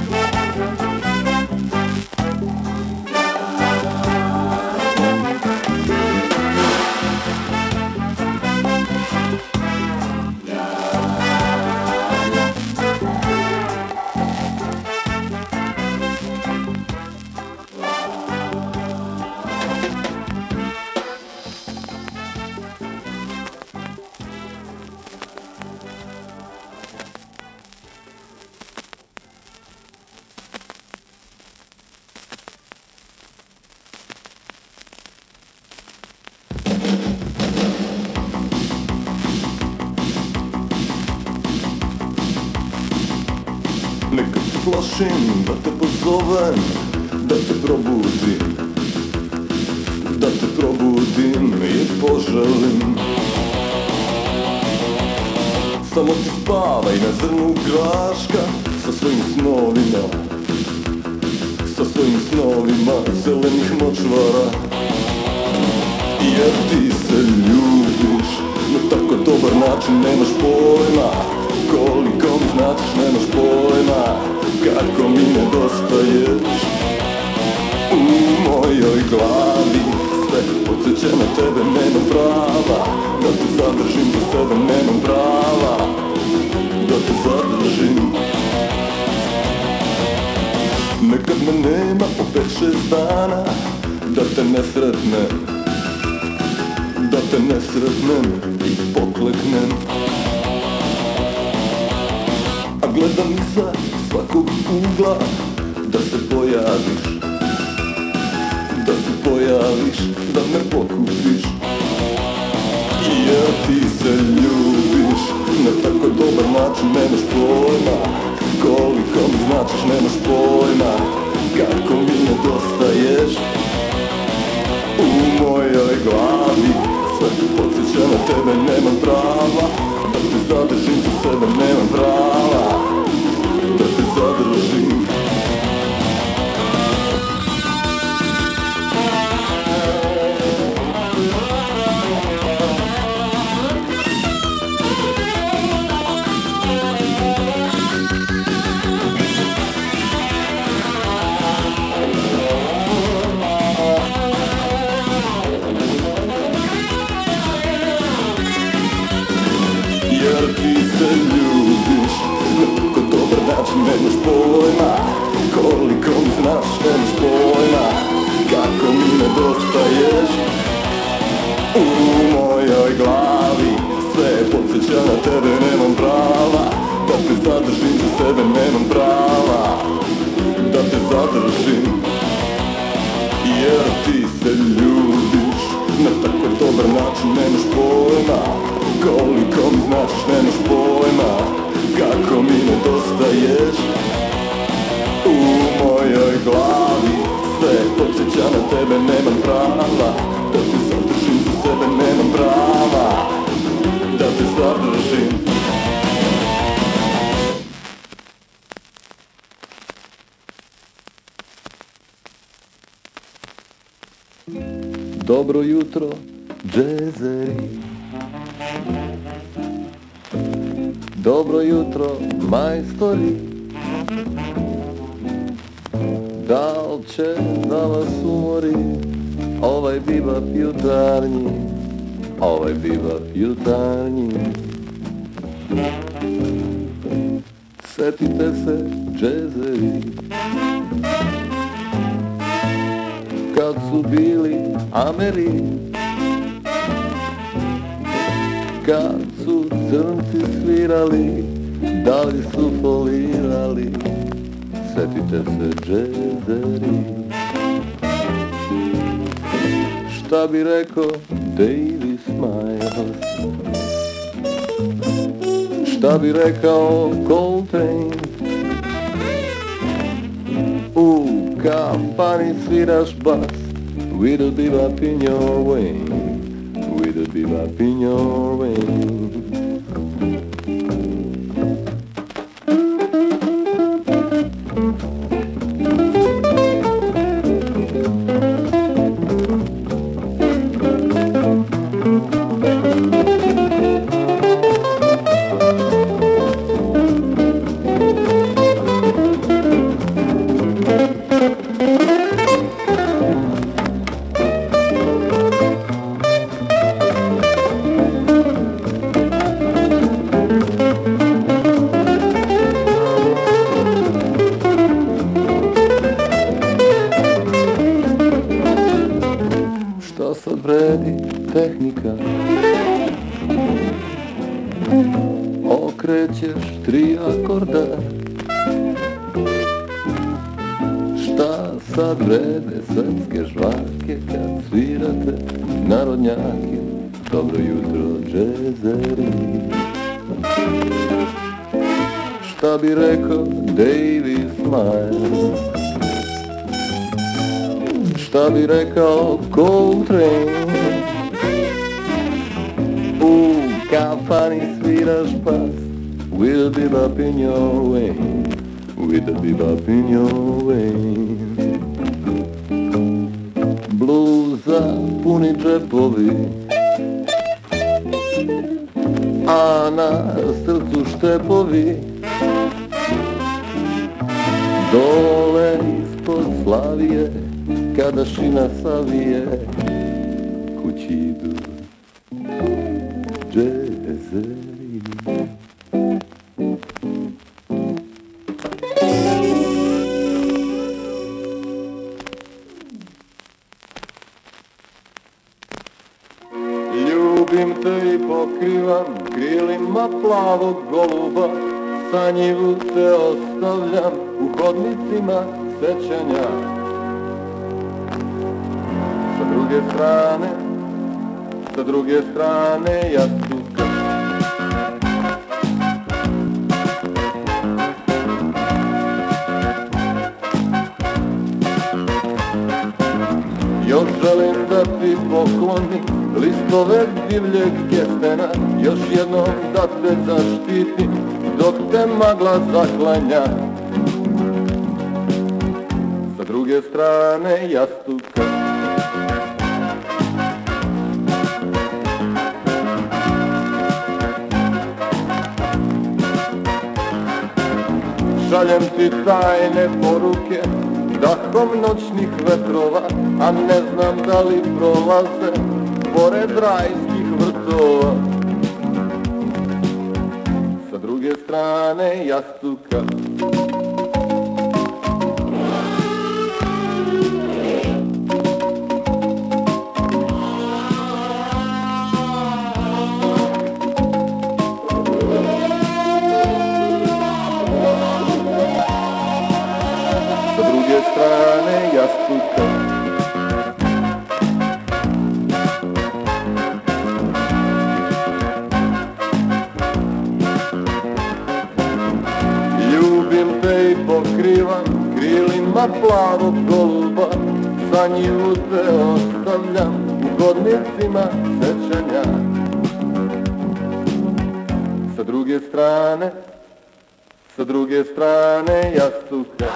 nekad se plašim da te pozovem, da te probudim, da te probudim i poželim. Samo ti spavaj na zrnu graška sa svojim snovima, sa svojim snovima zelenih močvara. Jer ti se ljubiš na tako dobar način, nemaš pojma koliko mi značiš, nemaš pojma kako mi nedostaješ. U mojoj glavi sve podsjeća na tebe, nemam prava da te zadržim za sebe, nemam prava da te zadržim. Nekad me nema po pet šest dana da te ne sretnem, da te ne sretnem i pokleknem. A gledam iza svakog ugla da se pojaviš, da se pojaviš, da me pokupiš. Jer ti se ljubiš na tako dobar način, nemaš pojma koliko mi značiš, nemaš pojma kako mi nedostaješ. U mojoj glavi sve podsjeća na tebe, nemam prava, da te zadržim za sebe nemam prava, da te zadržim. Jer ti se ljubiš na tako dobar način, nemaš pojma koliko mi znaš, nemaš pojma kako mi nedostaješ. U mojoj glavi sve podsjeća na tebe, nemam prava da te zadržim za sebe, nemam prava da te zadržim. Jer ti se ljubiš na tako dobar način, nemaš pojma koliko mi znaš, nemaš pojma kako mi nedostaješ. U mojoj glavi sve podsjeća na tebe, nemam prava da te zadržim za sebe, nemam prava da te zadržim. Dobro jutro, džezeri. Dobro jutro, majstori. Da li će da vas umori ovaj bibap jutarnji, ovaj bibap jutarnji. Setite se, džezeri, kad su bili Ameri, kad su crnci svirali, da li su folirali. Setite se, džezeri. Šta bi rekao Davy Smiles, šta bi rekao Coltrane. U kafani sviraš bas with a bebop in your wing, with a bebop in your wing. Sad vredi tehnika, okrećeš tri akorda. Šta sad vrede svetske žvake kad svirate narodnjake. Dobro jutro, džezeri. Šta bi rekao Davy Smiles, šta bi rekao Coltrane. U kafani sviraš bas with a bebop in your wing, with a bebop in your wing. Bluza puni džepovi, a na srcu štepovi. Dole ispod Slavije kada šina savije, kući idu džezeri. Ljubim te i pokrivam krilima plavog goluba, sa njivu te ostavljam u hodnicima sećanja. Sa druge strane, sa druge strane jastuka, još želim da ti poklonim listove divljeg kestena, još jednom da te zaštitim dok te magla zaklanja. Sa druge strane jastuka šaljem ti tajne poruke dahom noćnih vetrova, a ne znam da li prolaze pored rajskih vrtova. Sa druge strane jastuka strane jastuka ljubim te i pokrivam krilima plavog goluba, za njivu te ostavljam u hodnicima sećanja. Sa druge strane, sa druge strane jastuka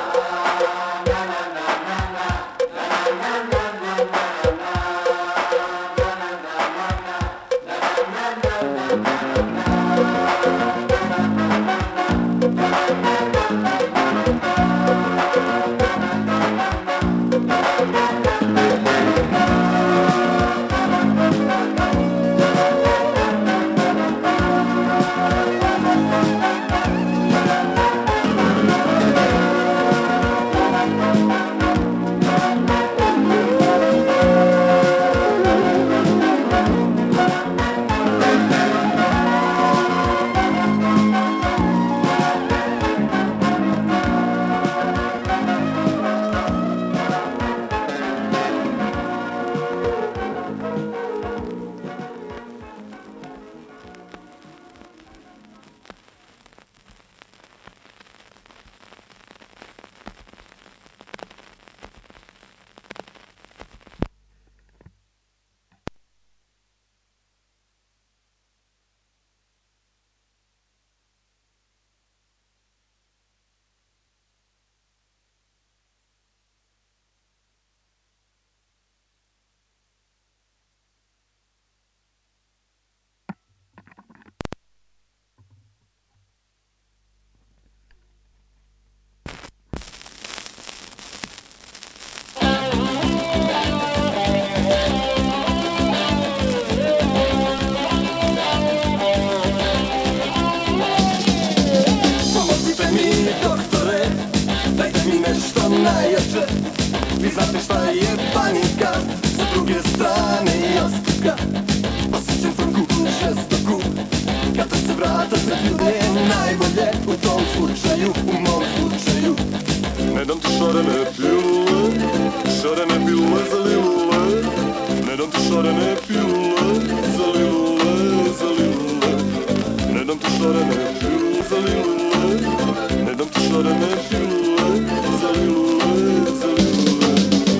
najjače. Vi znate šta je panika, sa druge strane jastuka. Osjećam frku žestoku, kada se vrata zakljude najbolje. U tom slučaju, u mom slučaju ne dam ti šarene pilule, šarene pilule za lilule. Ne dam ti šarene pilule za lilule, za lilule. Ne dam ti šarene pilule za lilule. Ne dam ti šarene pilule za lilule, za lilule.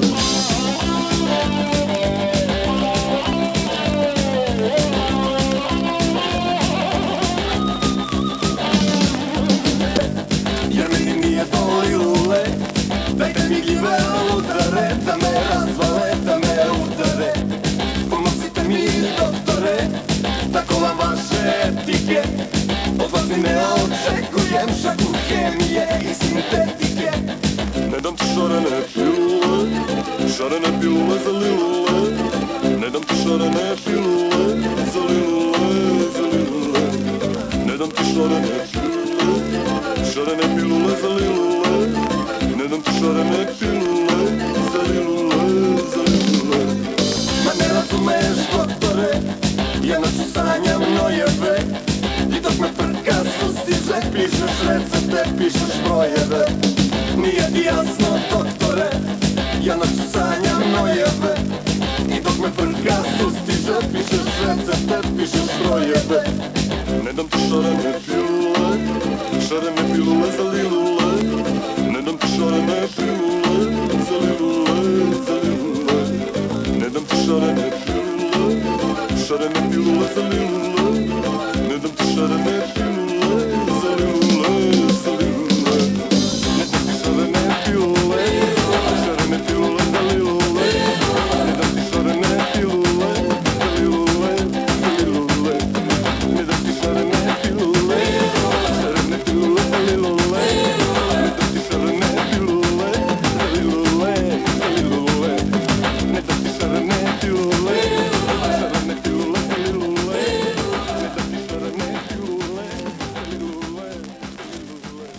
Jer meni nije to lilule, dajte mi gljive udare, da me razvale, da me udare. Pomozite mi, doktore, tako vam vaše etike. Od vas ni ne očekujem šaku hemije i sintetike. Ne dam ti šarene pilule, šarene pilule za lilule. Ne dam ti šarene pilule za lilule, za lilule. Ne dam ti šarene pilule, šarene pilule za lilule. Ne dam ti šarene pilule za lilule, za lilule. Ma ne razumeš, doktore, ja noću sanjam nojeve. I dok me frka sustiže, pišeš recepte, pišeš brojeve. Nije ti jasno, doktore, ja noću sanjam nojeve. I dok me frka sustiže, pišeš recepte, pišeš brojeve. Ne dam ti šarene pilule, šarene pilule za lilule. Ne dam ti šarene pilule za lilule, za lilule. Ne dam ti šarene pilule, šarene pilule za lilule, ne dam ti šarene pilule za lilule, za lilule. Ne dam ti šarene pilule, šarene pilule za lilule, ne dam ti šarene pilule za lilule, za lilule. Ne dam ti šarene pilule, šarene pilule za lilule, ne dam ti šarene pilule za lilule, za lilule. Ne dam ti šarene pilule, šarene pilule za lilule, ne dam ti šarene pilule za lilule, za lilule.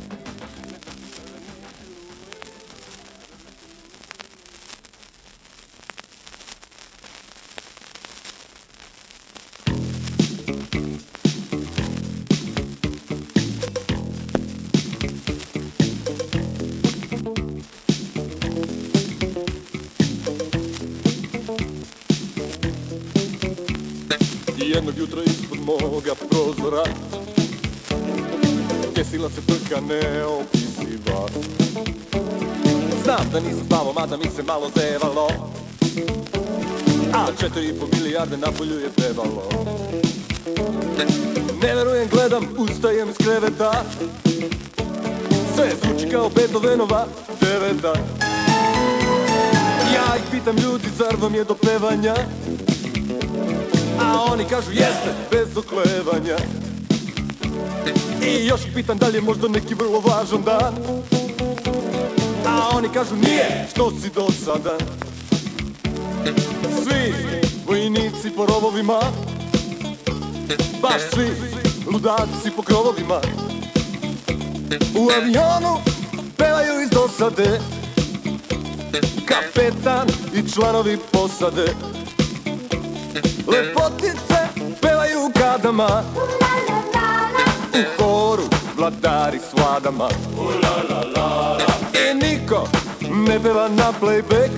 Jednog jutra ispod moga prozora desila se frka neopisiva. Znam da nisam spavao, mada mi se malo zevalo, a četiri i po milijarde na polju je trebalo. Ne verujem, gledam, ustajem iz kreveta, sve zvuči kao Beethovenova deveta. Ja ih pitam, ljudi, zar vam je do pevanja? A oni kažu jeste, bez oklevanja. I još ih pitam da li je možda neki vrlo važan dan, a oni kažu nije, što si do sada. Svi vojnici po rovovima, baš svi ludaci po krovovima, u avionu pevaju iz dosade, kapetan i članovi posade. Lepotice pevaju u kadama, u horu vladari s vladama. I niko ne peva na playback,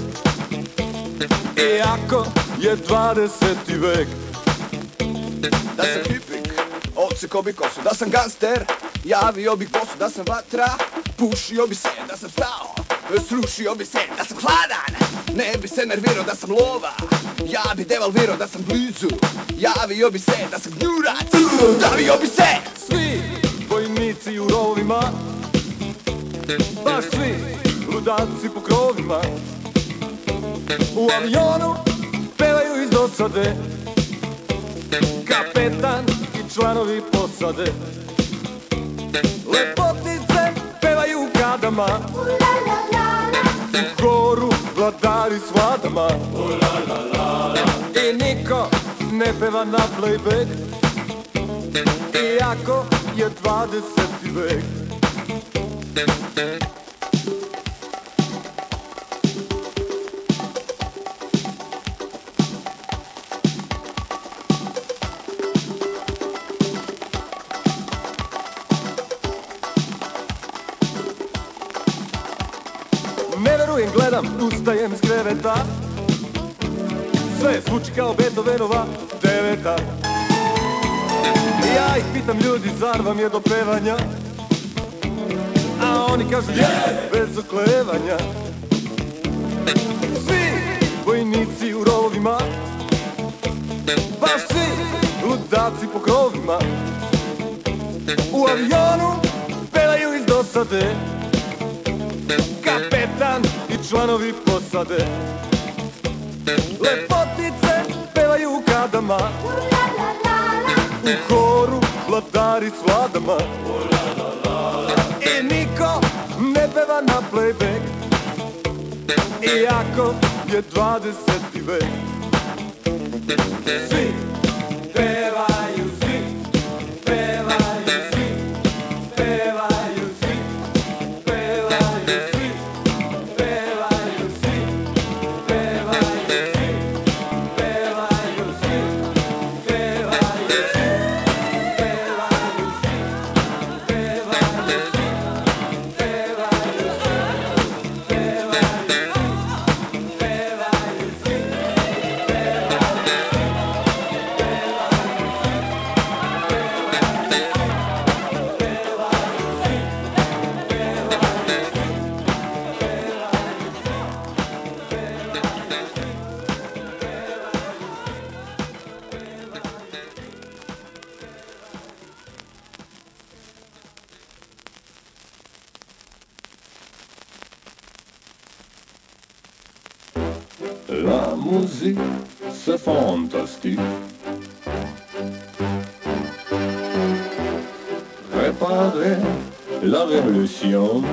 iako je dvadeseti vek. Da sam pipik, odsekao bi kosu, da sam gangster, javio bih bosu, da sam vatra, pušio bi se, da sam stao, srušio bi se, da sam hladan, ne bi se nervirao, da sam lova, ja bi devalvirao, da sam blizu, javio bi se, da sam gnjurac, davio bi se. Svi vojnici u rovovima, baš svi ludaci po krovima, u avionu pevaju iz dosade, kapetan i članovi posade. Lepotice pevaju u kadama, u horu vladari s vladama. I niko ne peva na playback, iako je dvadeseti vek. Ne verujem, gledam, ustajem iz kreveta, sve zvuči kao Beethovenova deveta. Ja ih pitam, ljudi, zar vam je do pevanja? A oni kažu je, bez oklevanja. Svi vojnici u rovovima, baš svi ludaci po krovima, u avionu pevaju iz dosade, kapetan i članovi posade. Lepotice pevaju u kadama, u horu vladari s vladama. I niko ne peva na playback, iako je dvadeseti vek. Svi pevaju, svi pevaju, svi pevaju, svi pevaju, svi pevaju, svi pevaju, svi pevaju, svi pevaju, svi pevaju, svi pevaju, svi pevaju, svi pevaju, svi pevaju, svi pevaju, svi musique, c'est fantastique. Réparer la révolution.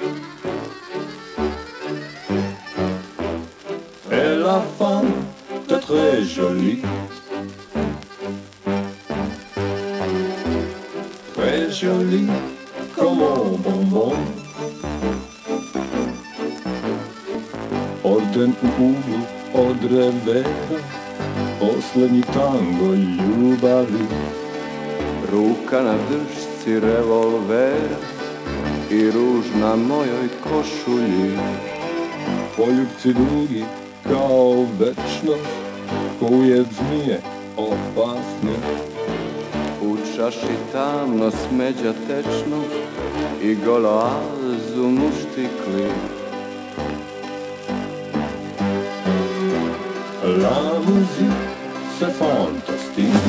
Et la femme est très jolie. Très jolie comme un bonbon. Orden u uglu od revera, poslednji tango ljubavi. Ruka na držci revolvera i ruž na mojoj košulji. Poljubci dugi kao večnost, ujed zmije opasni. U čaši tamno smeđa tečnost i goloazu muštikli. La musique, c'est fantastique.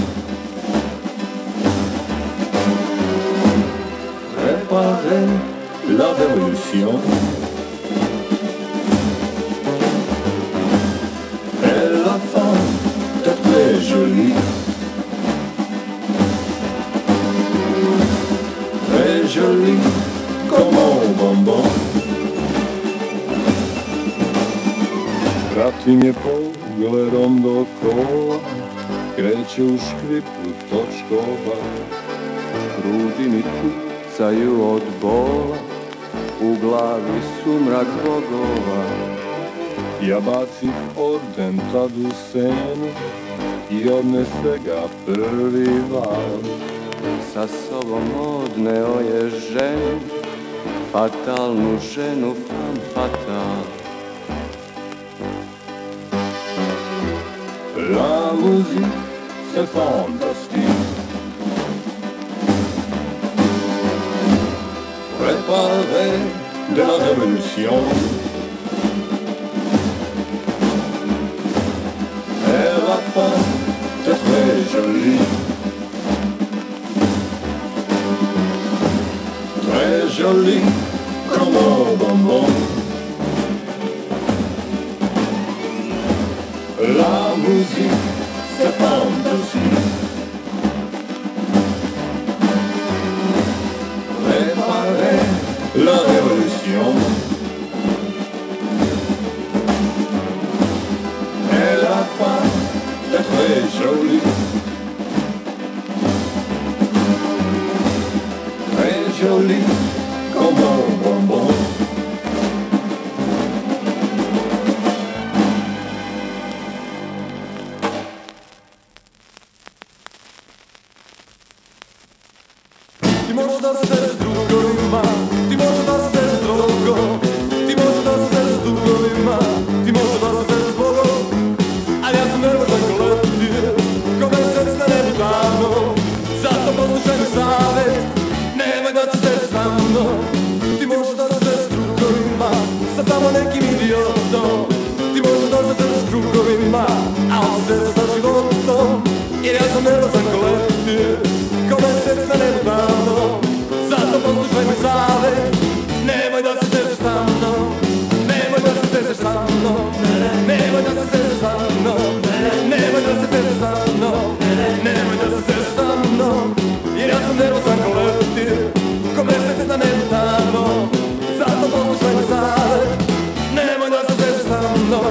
Réparer la révolution. Et la femme est très jolie. Très jolie comme un bonbon. Pratim je pogledom do kola, kreće u škripu točkova. Grudi mi kucaju od bola, u glavi sumrak bogova. Ja bacih orden tad u senu i odnese ga prvi val. Sa sobom odneo je ženu, fatalnu ženu, fan fatal. La musique, c'est fantastique. Préparer de la révolution. Et la femme est très jolie. Très jolie comme un bonbon. La musique, c'est fantastique. Préparer la révolution. Et la femme est très jolie. Très jolie comme un bonbon. Ti možeš da se s drugovima, ti možeš da se s drogom, ti možeš da se s dugovima, ti možeš da se s Bogom. Ali ja sam nervozan ko leptir, ko mesec na nebu davno. Zato poslušaj mi savjet, nemoj da se s sa mnom. Ti možeš da se s drugovima, sa tamo nekim idiotom. Ti možeš da se s drugovima, a on se sa životom. Jer ja sam nervozan ko leptir, ko mesec na nebu davno. Zato poslušaj me savjet, nemoj da se težeš sa mnom. Nemoj da se težeš sa mnom. Nemoj da se težeš sa mnom. Nemoj da se težeš sa mnom. Nemoj da se težeš sa mnom. Jer ja sam nervozan ko leptir, ko mesec na nebu davno. Zato poslušaj me savjet, nemoj da se težeš sa mnom.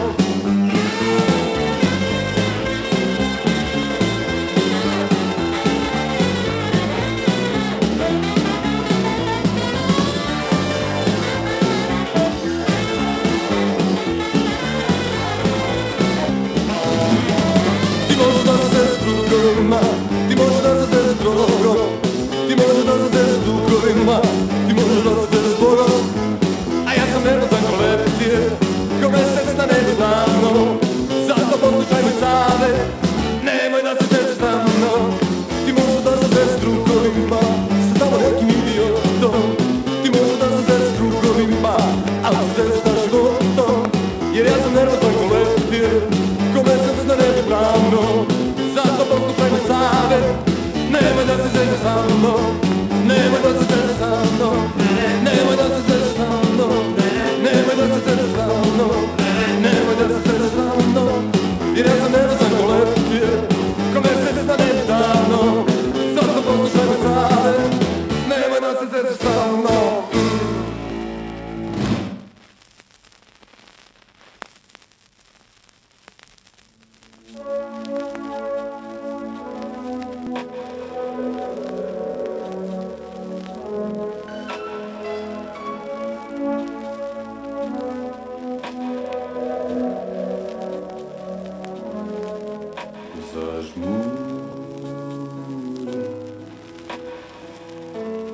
Ti možeš da se težeš drogom, ti možeš da se težeš dugovima, ti možeš da se težeš Bogom. A ja sam nervozan ko leptir, ko mesec na nebu davno. Zato poslušaj me savjet, nemoj da se težeš sa mnom. Ti možeš da se težeš drugovima, sa tamo nekim idiotom. Ti možeš da se težeš drugovima, ali se težeš sa životom. Jer ja sam nervozan ko leptir, ko mesec na nebu davno. Zato poslušaj me savjet, nemoj da se težeš sa mnom. Nemoj da se težeš sa mnom. Nemoj da se težeš sa mnom. Nemoj da se težeš sa mnom. Nemoj da se težeš sa mnom.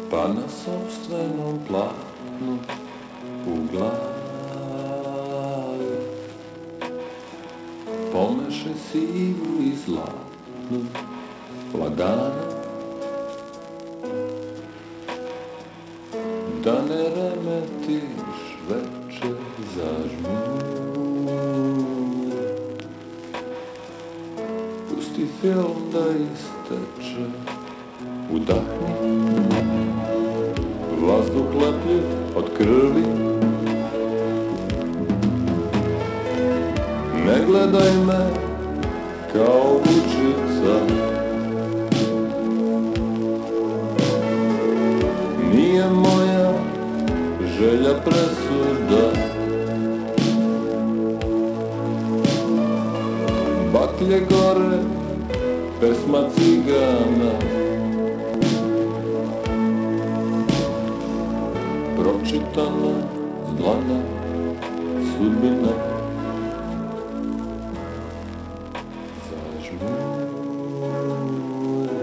pa na sopstvenom platnu u glavi pomešaj sivu i zlatnu lagano, da ne remetiš veče zažmuri. Pusti film da isteče, udahni vazduh lepljiv od krvi. Ne gledaj me kao vučica, nije moja želja presuda. Baklje gore, pesma cigana, pročitana s dlana sudbina. Zažmuri,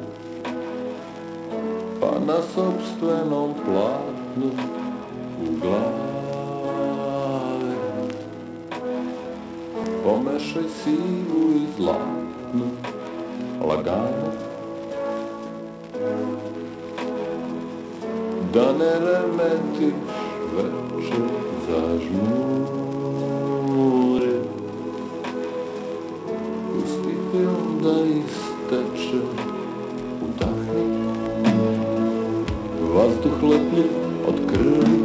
pa na sopstvenom platnu u glavi pomešaj sivu i zlatnu lagano, da ne remetiš veče zažmuri. Pusti film da isteče, udahni vazduh lepljiv od krvi.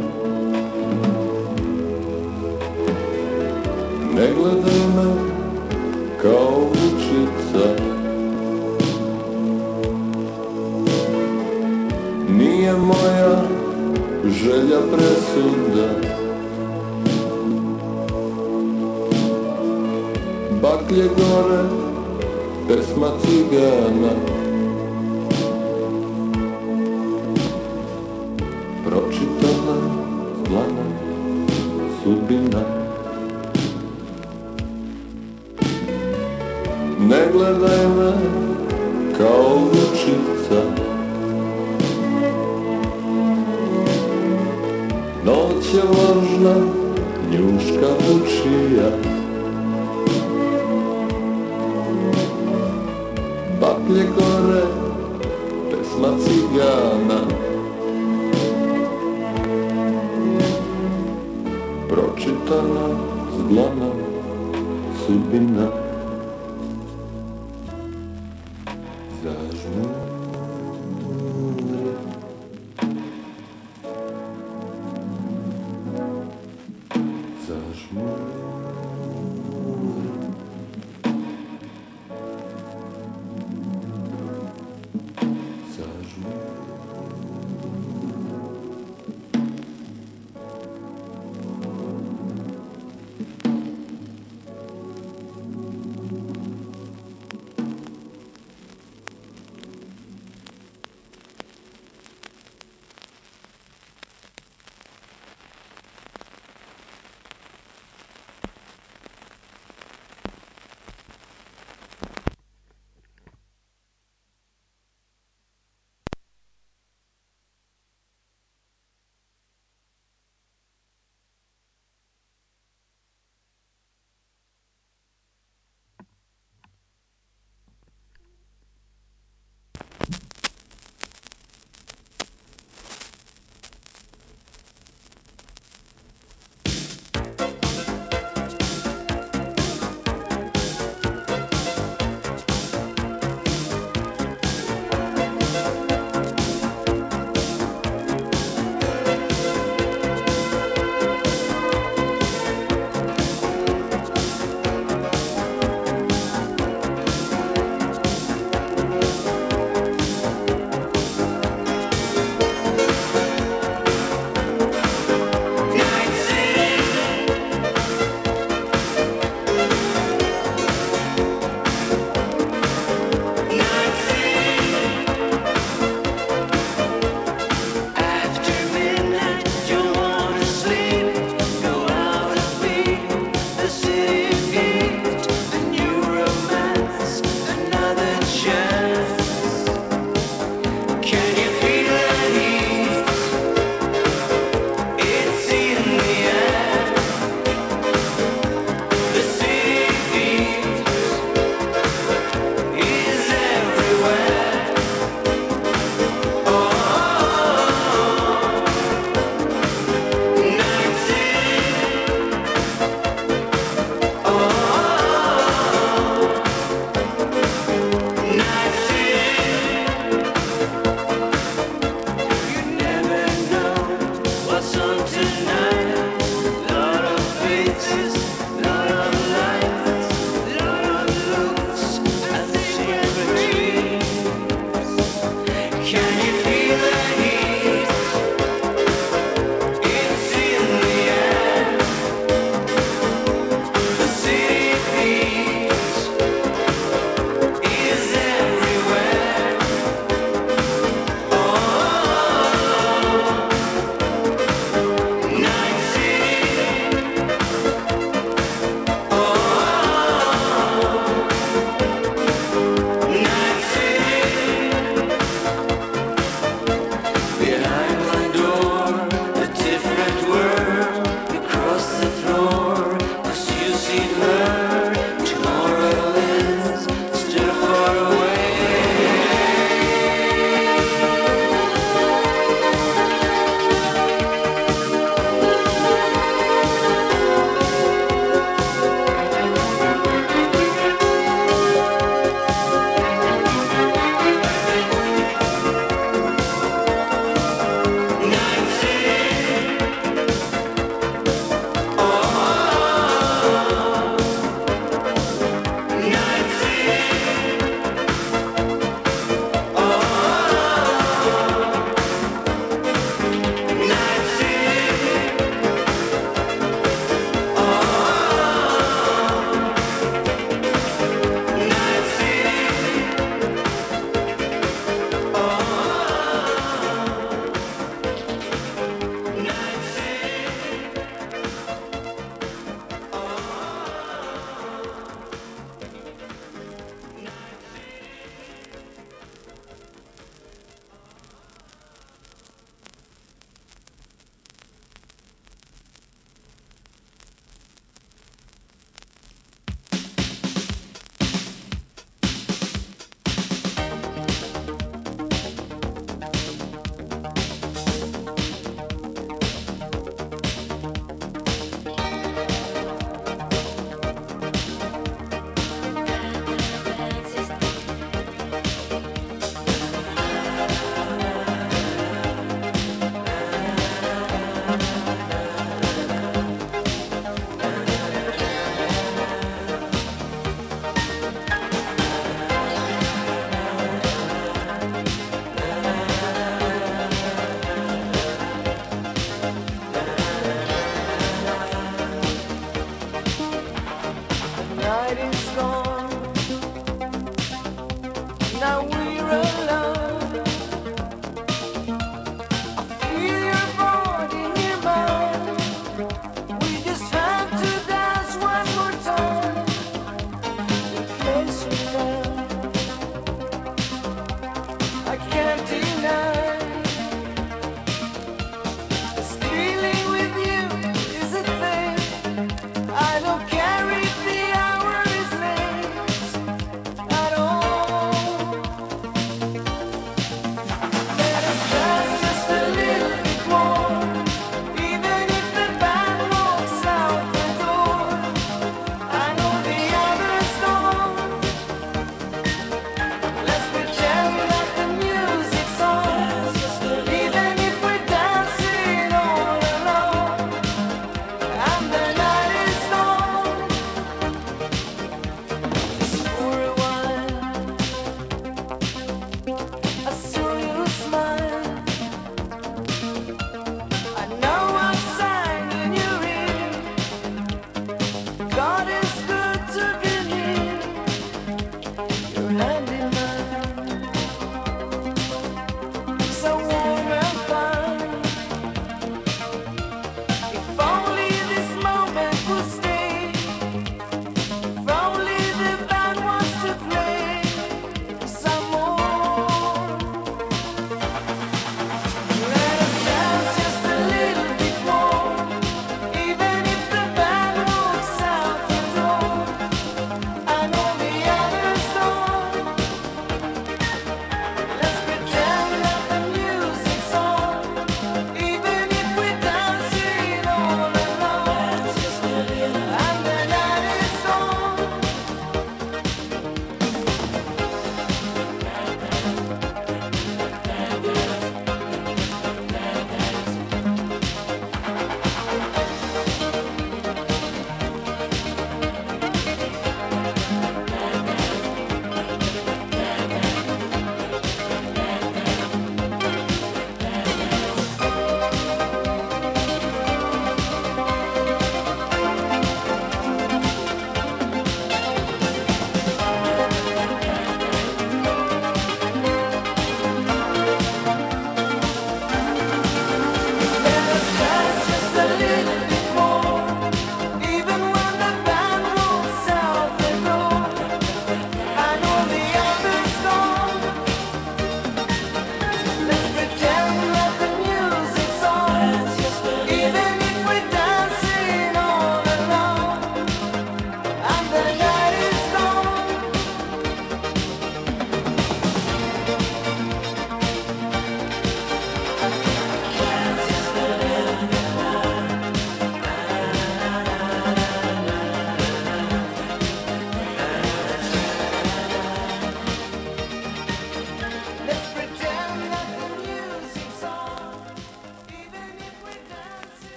Ne gledaj me kao vučica, nije moja želja presuda. Baklje gore, pesma cigana, pročitana s dlana sudbina. Ne gledaj me kao vučica, noć je vlažna, njuška vučija. Baklje gore, pesma cigana, pročitana s dlana sudbina. Zažmuri, zažmuri, zažmuri.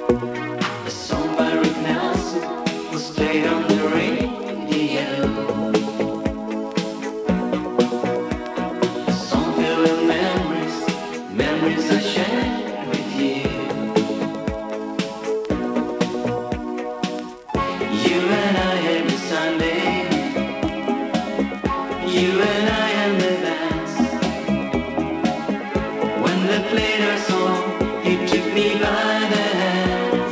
A song by Rick Nelson was played on the radio. A song filled with memories, memories I shared with you. You and I every Sunday, you and I and the bands. When they played our song, you took me by the hand.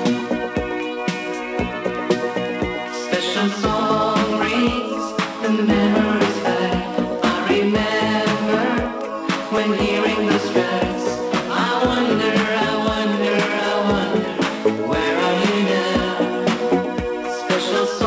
Special song brings the memories back. I remember when hearing those tracks. I wonder, I wonder, I wonder, where are you now? Special song.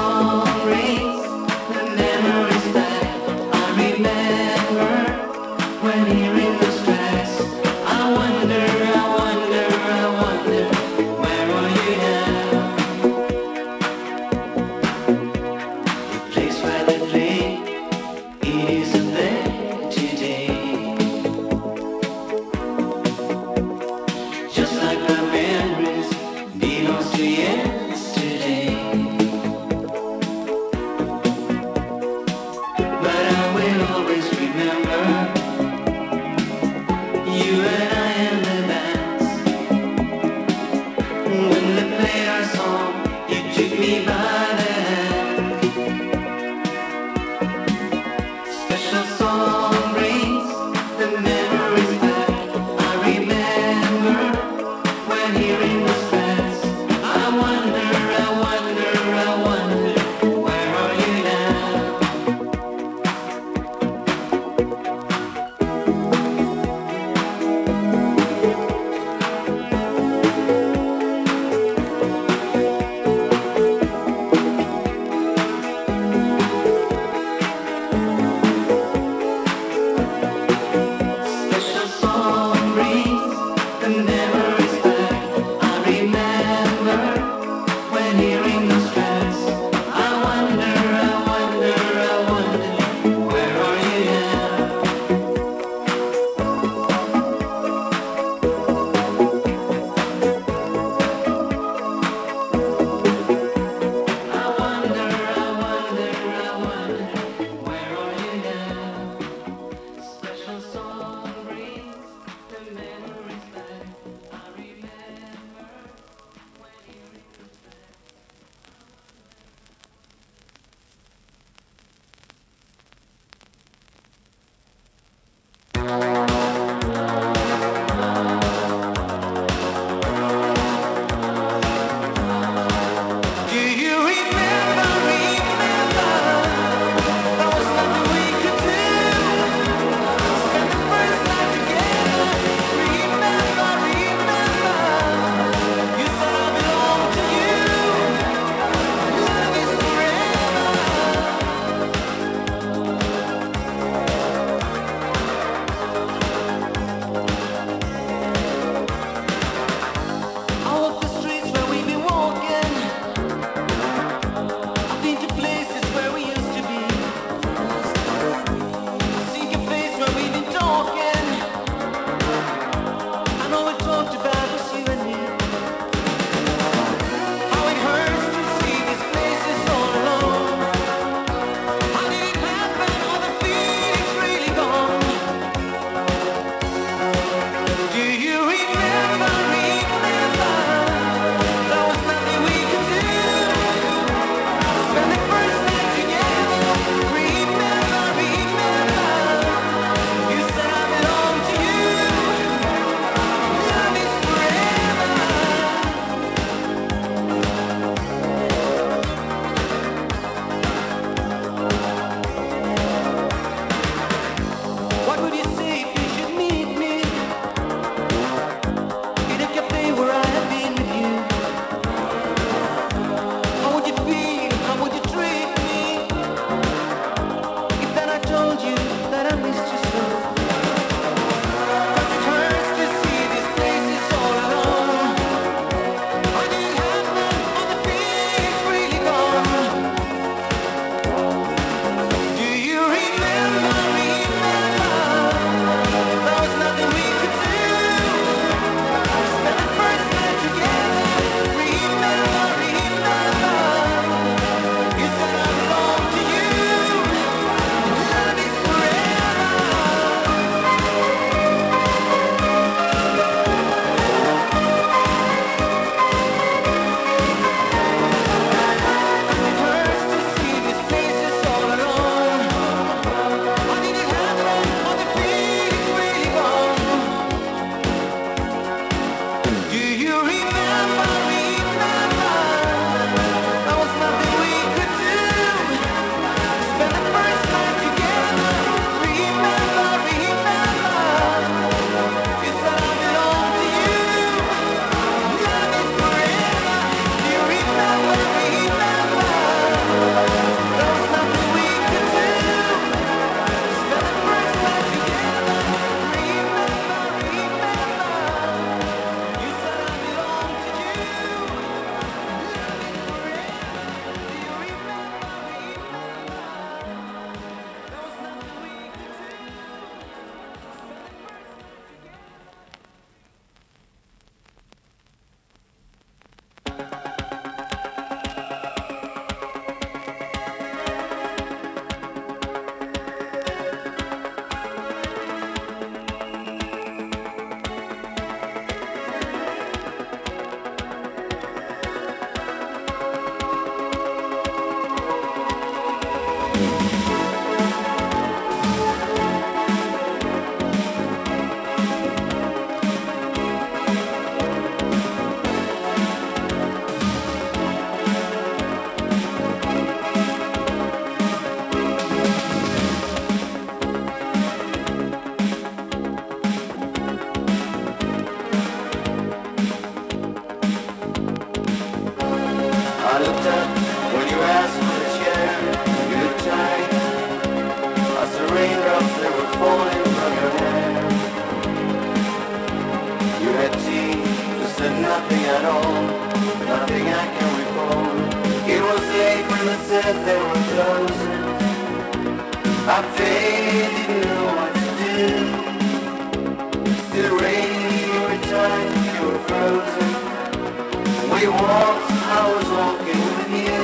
said they were closing. I paid, didn't know what to do. Still raining, you were tight, you were frozen. We walked, I was walking with you.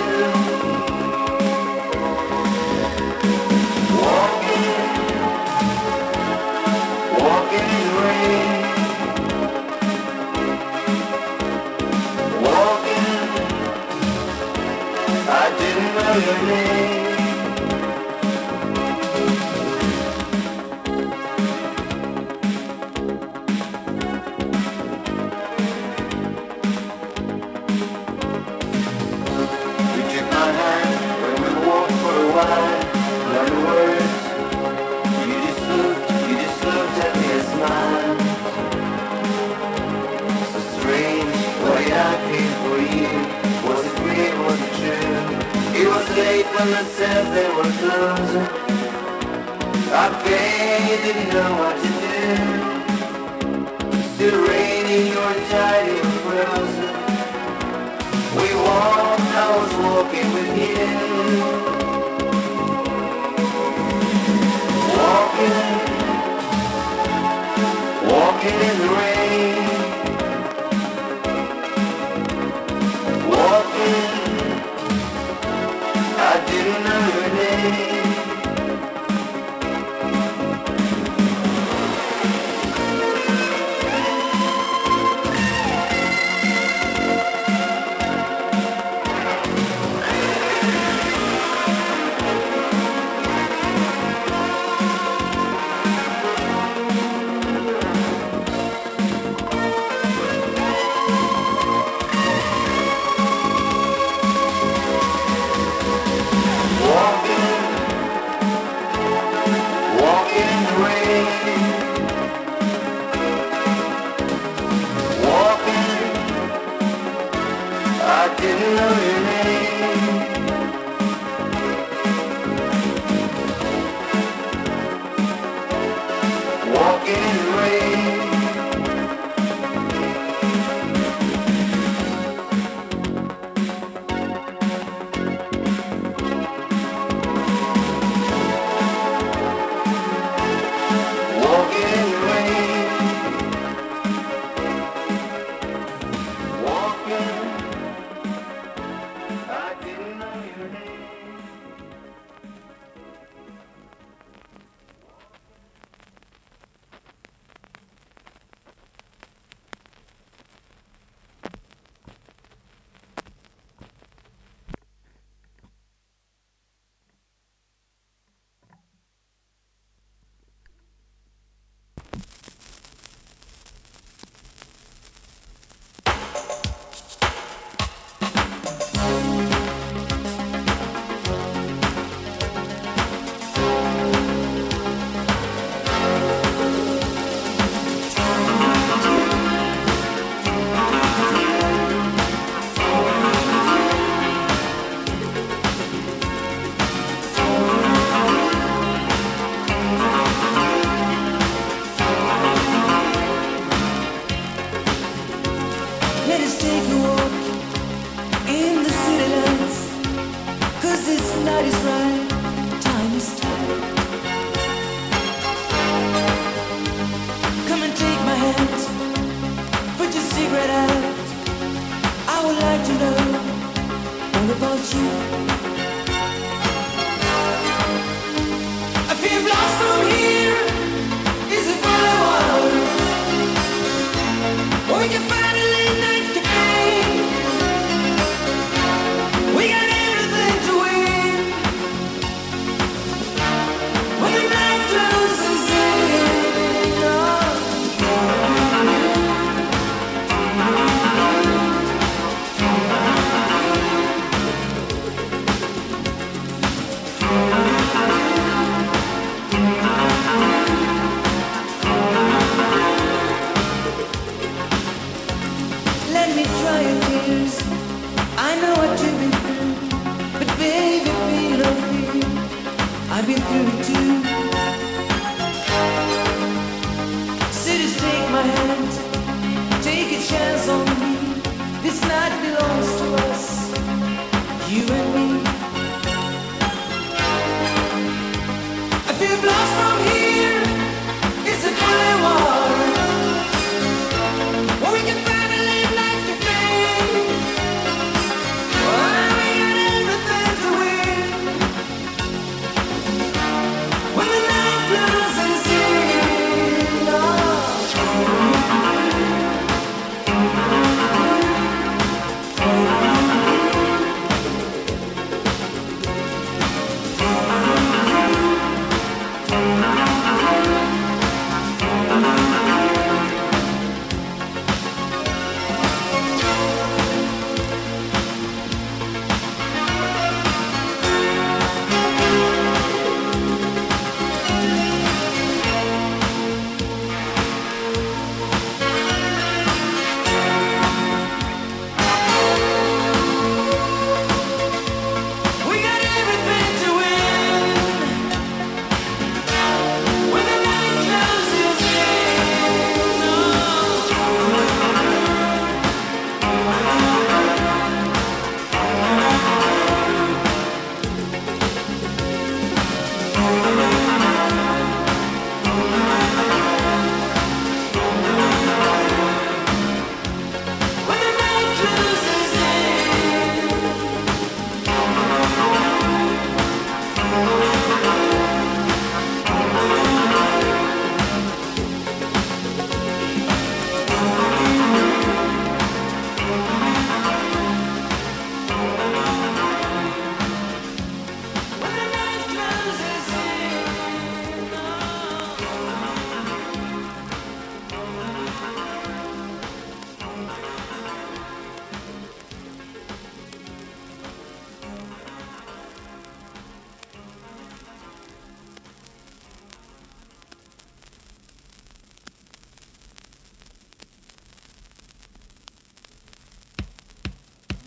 Walking, walking in the rain. Walking, I didn't know your name. When they said they were closing, I paid, didn't know what to do. Still raining, you were tired, you were frozen. We walked, I was walking with you. Walking, walking in the rain. Walking, I didn't know your name.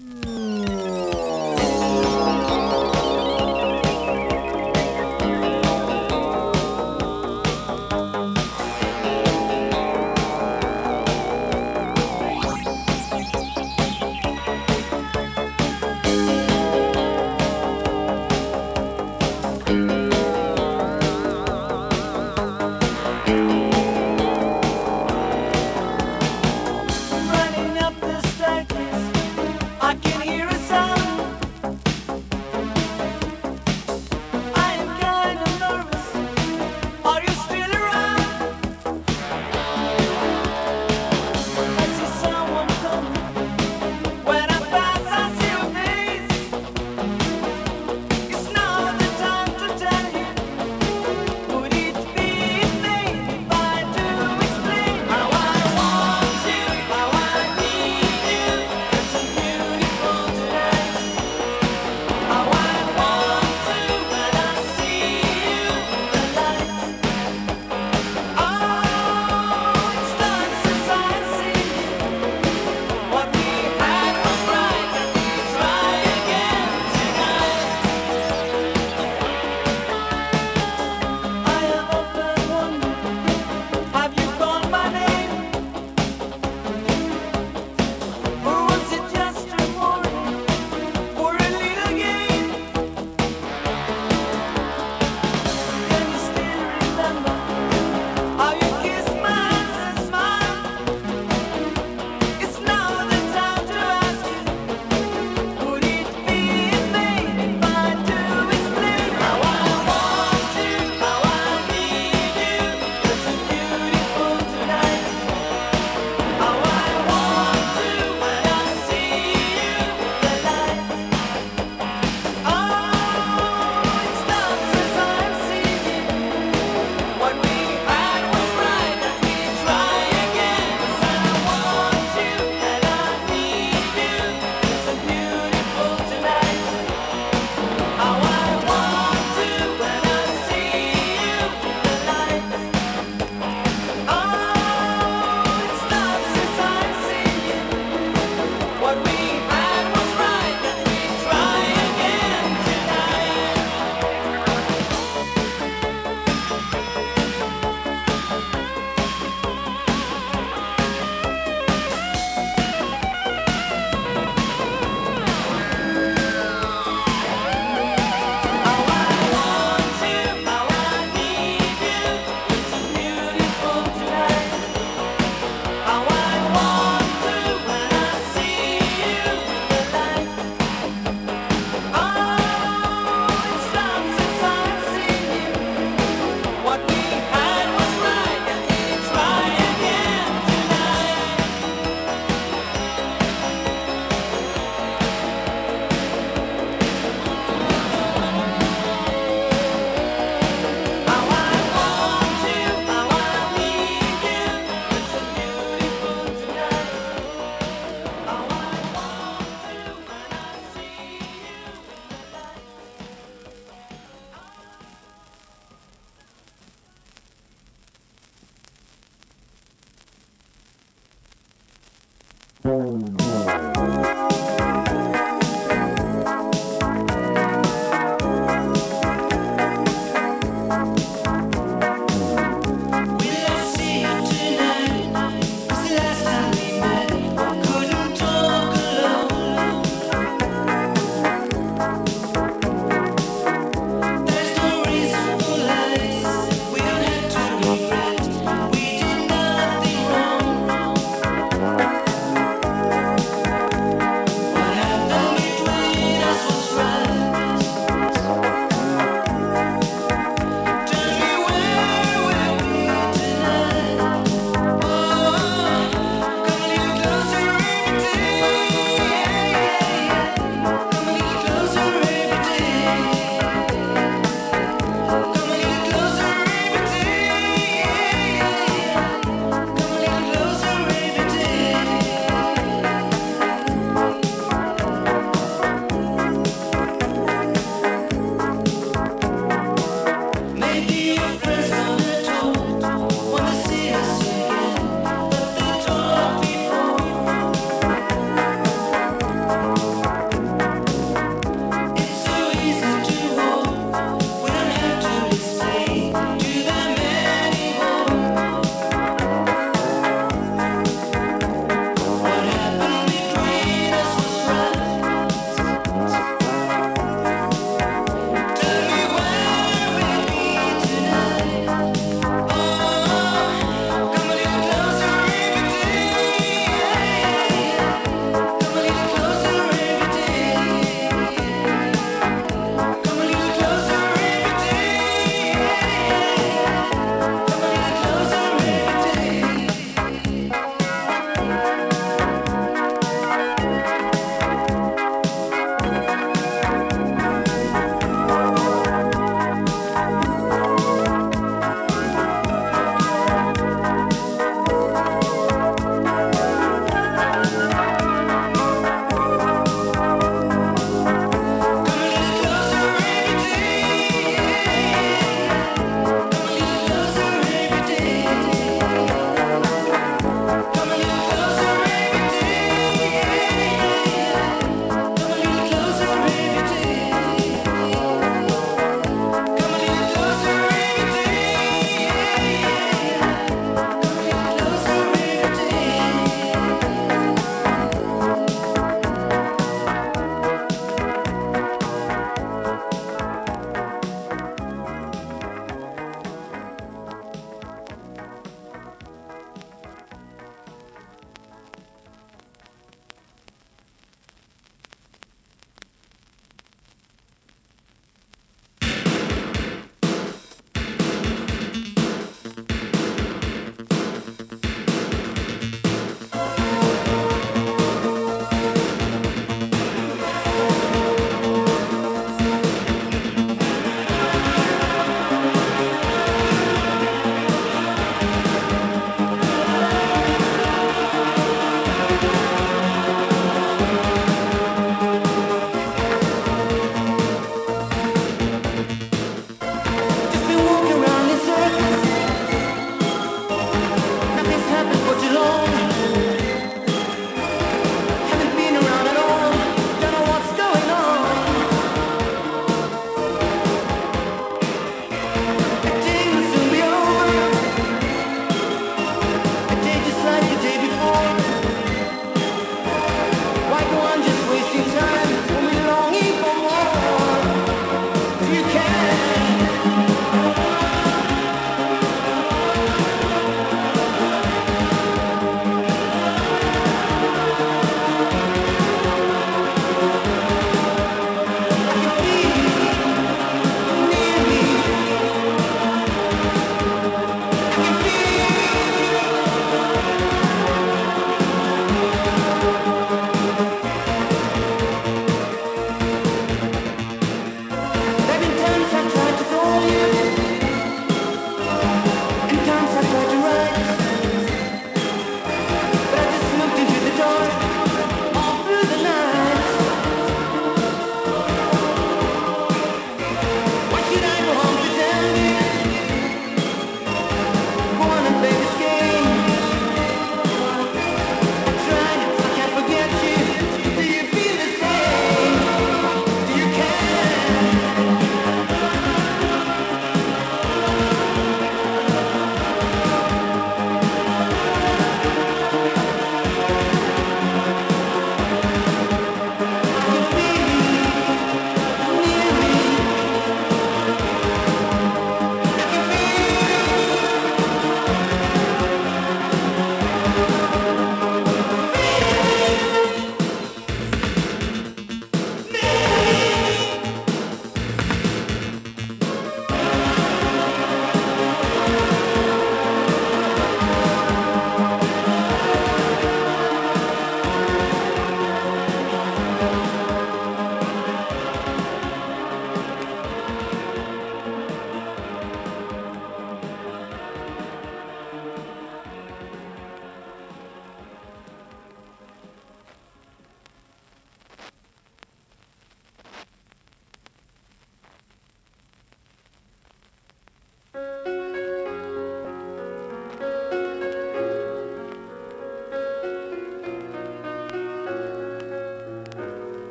We did nothing wrong.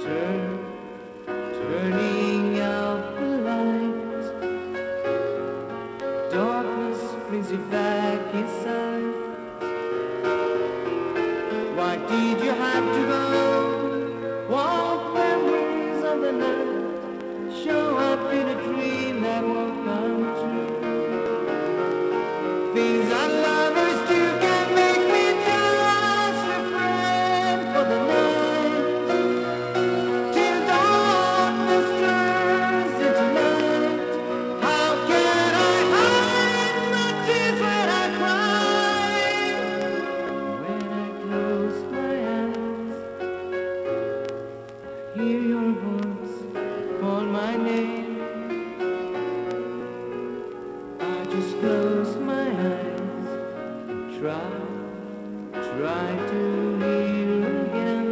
Turn, turning out the light. Darkness brings you back inside. Why did you have to go? What memories of the night show up in a dream that won't come true? Things that lovers do can make me just a friend for the night. Till darkness turns into light. How can I hide my tears when I cry? When I close my eyes, I hear your voice call my name. I just close my eyes and try, try to hear again.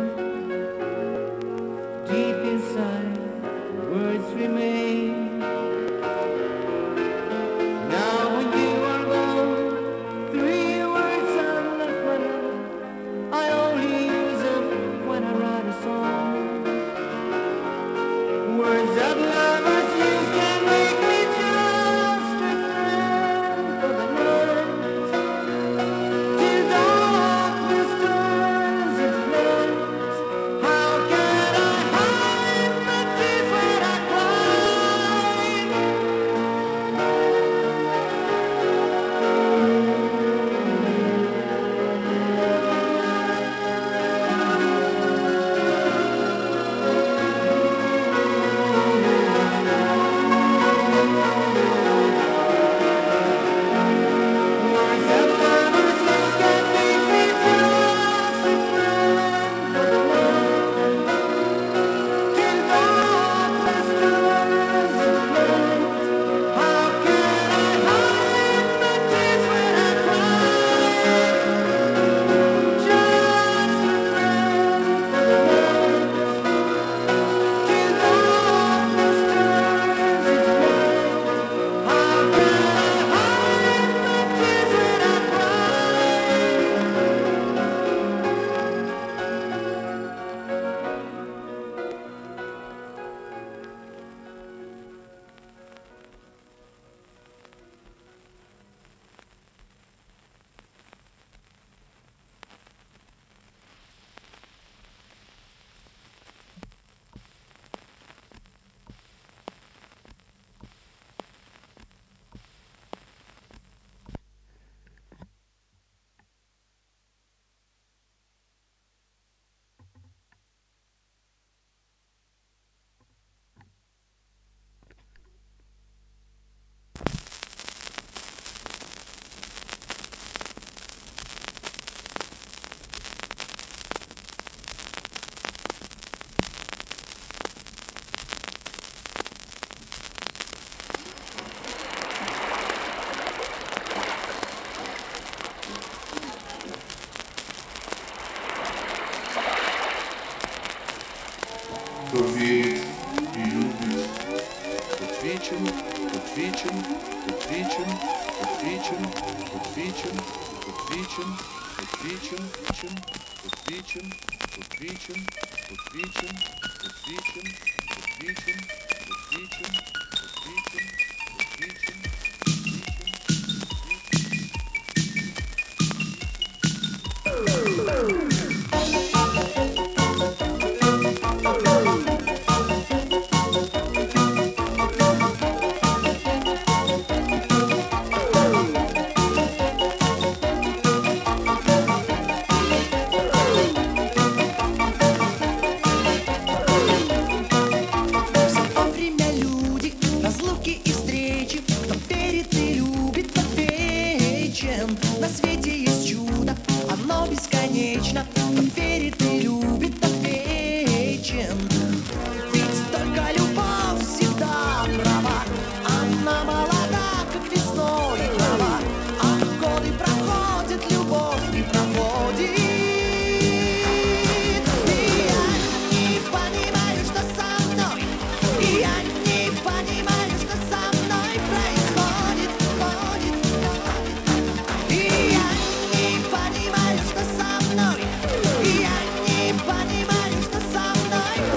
Deep inside, words remain. Now when you are gone, three words are left my life. I only use them when I write a song. Words that lovers use can make me just a friend for the night. Till darkness turns into light. How can I hide my tears when I cry? Words that lovers use can make me just a friend for the night. Till darkness turns into light. How can I hide my tears when I cry? Just a friend for the night. Till darkness turns into light. How can I hide my tears when I Кто верит и любит, тот вечен, тот вечен, тот вечен, тот вечен, тот вечен, тот вечен, тот вечен, тот вечен, тот вечен, тот вечен, тот вечен, тот вечен, тот вечен, тот вечен, тот вечен. Самое время люди, разлуки и встречи. Кто верит и любит, тот вечен. На свете есть чудо, оно бесконечно. Кто верит и любит, тот вечен. Ведь только любовь всегда права. Она молода, как весной трава. А годы проходят, любовь не проходит. И я не понимаю, что со мной. И я не понимаю, что со мной происходит. Ходит, ходит. И я не понимаю, что со мной. И я не понимаю, что со мной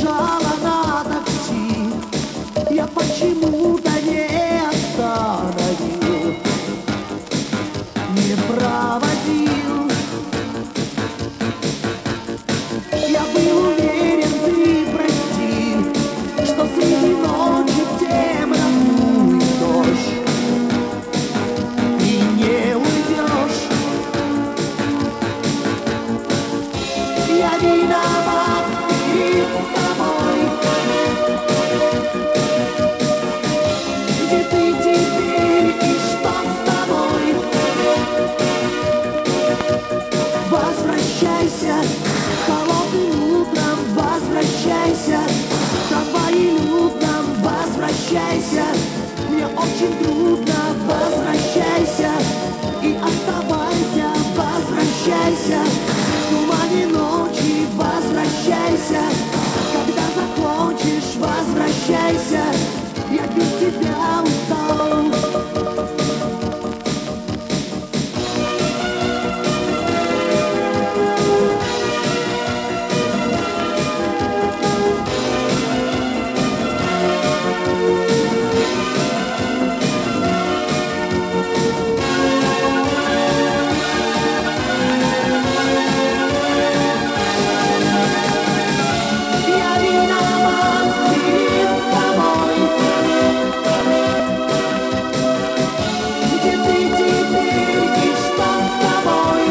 Нажала на такси, я почему-то не остановил, не проводил. Я был уверен, ты прости, что среди ночи темнотует дождь, и не уйдешь. Я виноват перед тобой. Где ты теперь и что с тобой? Возвращайся холодным утром, возвращайся трамваем утром, возвращайся. Мне очень трудно, возвращайся и оставайся, возвращайся. В тумане ночи возвращайся, когда закончишь, возвращайся. Я без тебя устал. Я виноват перед тобой. Где ты теперь и что с тобой?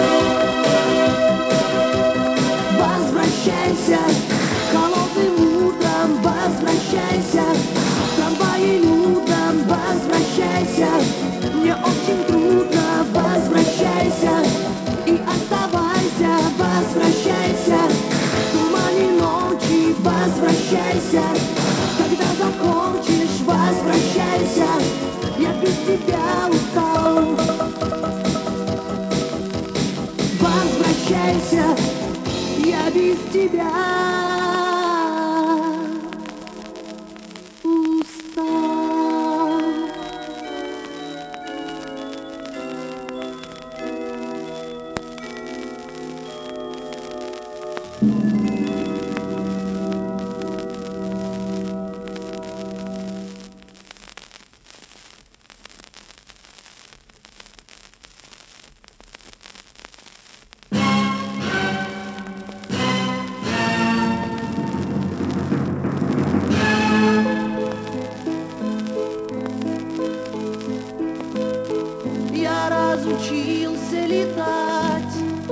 Возвращайся холодным утром, возвращайся трамваем утром, возвращайся. Мне очень трудно, возвращайся и оставайся, возвращайся. В тумане ночи возвращайся, когда закончишь, возвращайся. Я без тебя устал. Возвращайся, я без тебя устал. Я разучился летать.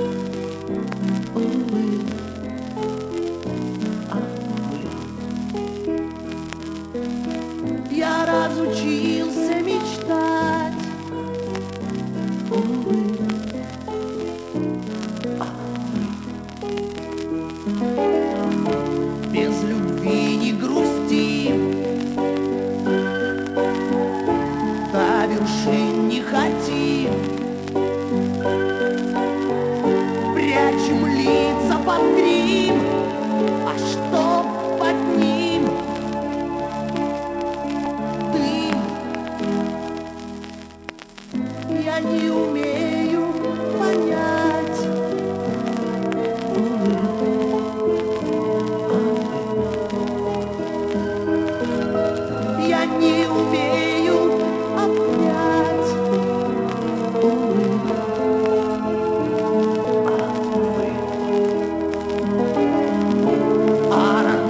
Увы, увы. Я разучился мечтать. Увы, увы. Без любви не грусти, до вершин не хотим, прячем лица под грим, а что под ним? Дым. Я не умею понять. Я не умею обнять. А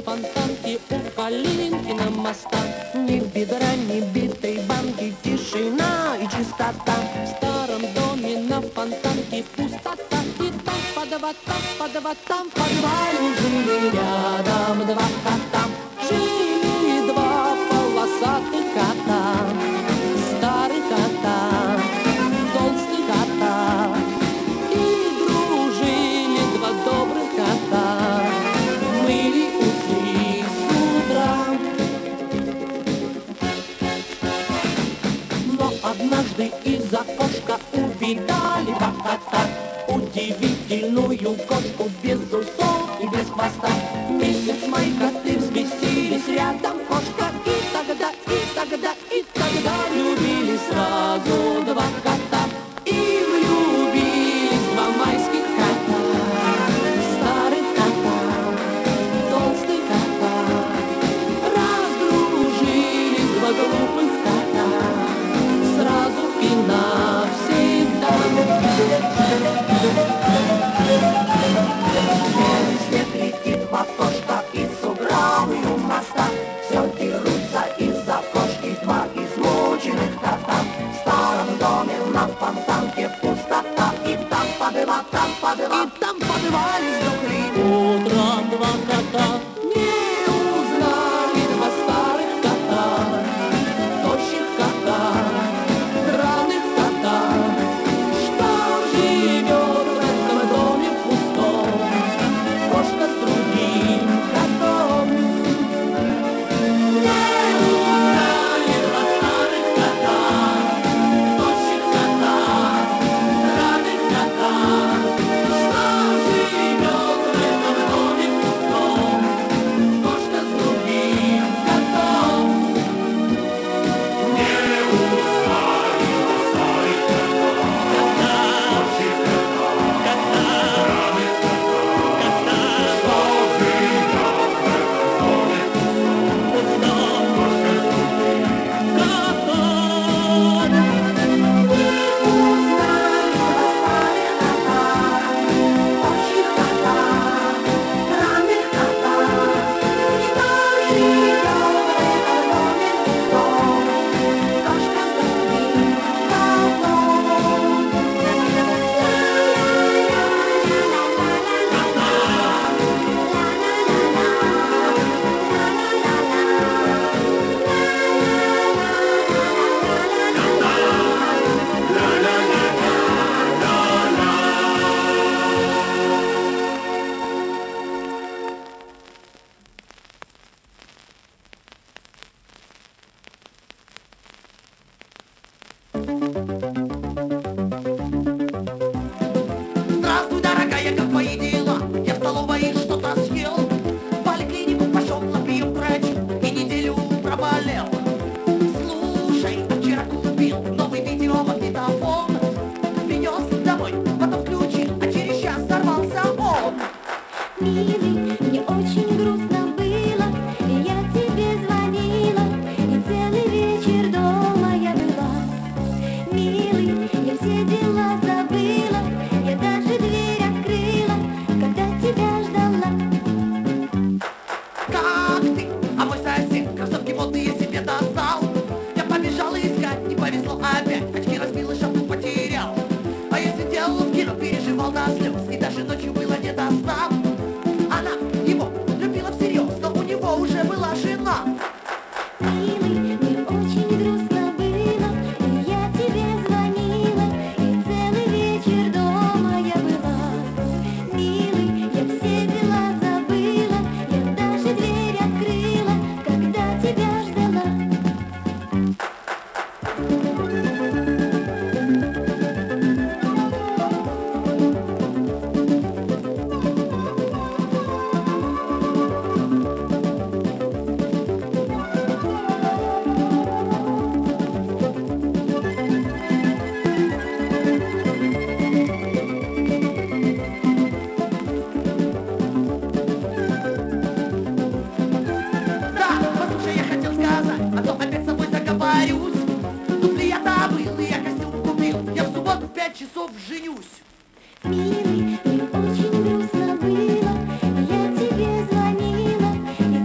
фонтанке у Калинкина моста. Ни бедра, ни битой банки, тишина и чистота. В старом доме на фонтанке пустота. И там подва, там подва, там подвале жили рядом два кота. Жили два полосатых кота, старый кота, толстый кота. И дружили два добрых кота, мыли усы с утра. Но однажды из окошка увидали два кота удивительную кошку без усов и без хвоста. Месяц май коты взбесились рядом кошка, и тогда, и тогда, и тогда любили сразу два кота. И влюбились два майских кота, старый кота, толстый кота. Раздружились два глупых кота сразу и навсегда. Белый снег летит в окошко и сугробы у моста. Все дерутся из-за кошки два измученных кота. В старом доме на фонтанке пустота. И там подыва, там подыва, и там подывались духли. Утром два кота не узнали два старых кота, тощих кота, драных кота, что живет в этом доме пустом. Кошка с другим котом. Не узнали два старых кота, тощих кота, драных кота, что живет в этом доме пустом. Кошка с другим котом. Не узнали два старых кота, тощих кота, драных кота, что живет в этом доме пустом. Кошка с другим котом. Не узнали два старых кота, тощих кота, драных кота, что живет в этом доме пустом. Кошка с другим Здравствуй, дорогая, как твои дела? Я в столовой что-то съел. В поликлинику пошел на прием к врачу и неделю проболел. Слушай, а вчера купил новый видеомагнитофон. Принес домой, потом включил, а через час сорвался он. Милый, мне очень грустно было, и я тебе звонила, и целый вечер дома я была. Милый, я все дела забыла, я даже дверь открыла, когда тебя ждала. Как ты? А мой сосед кроссовки модные себе достал. Я побежала искать, не повезло опять. Очки разбил и шапку потерял. А я сидел в кино, переживал до слез, и даже ночью было не до сна. Она его любила всерьез, но у него уже была жена. Милый, мне очень грустно было, и я тебе звонила, и целый вечер дома я была. Милый, я все дела забыла, я даже дверь открыла, когда тебя ждала. часов женюсь. Милый, мне очень грустно было, и я тебе звонила, и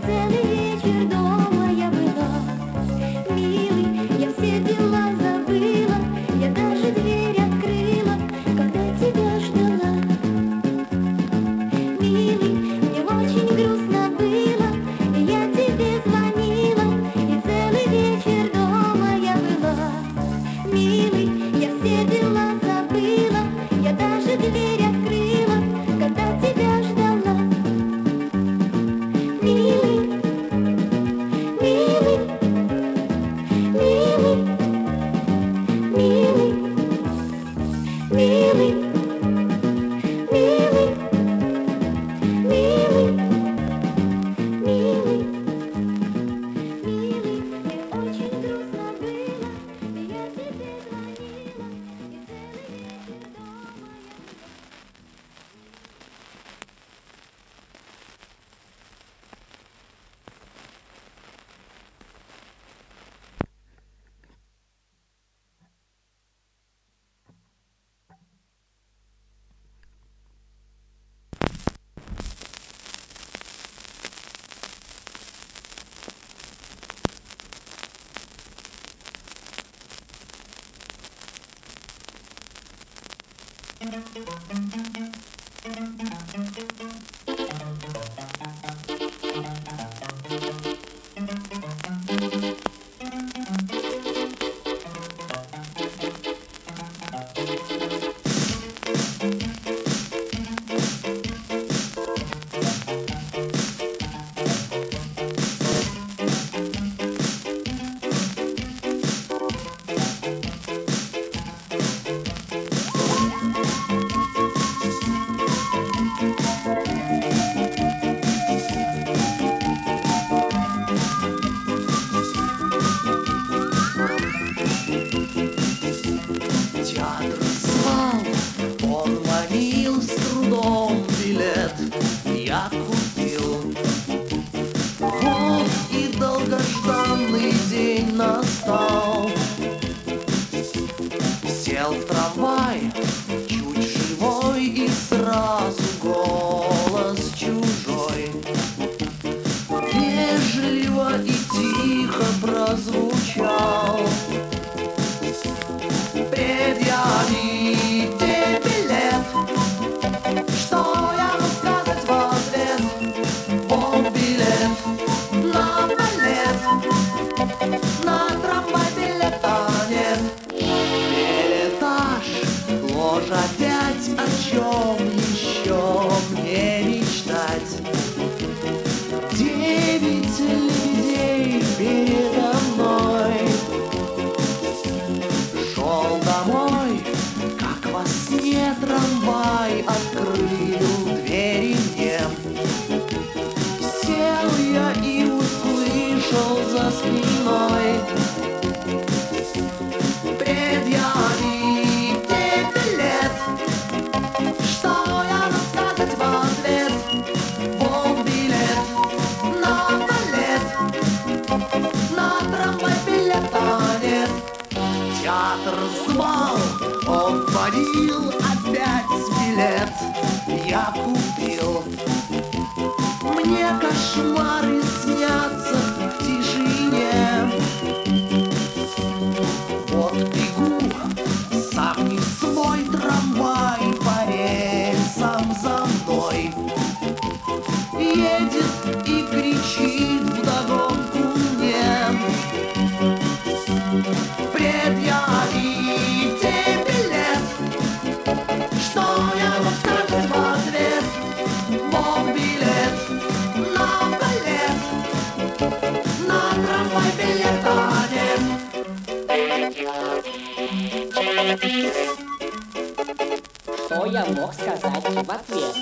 Что я мог сказать в ответ?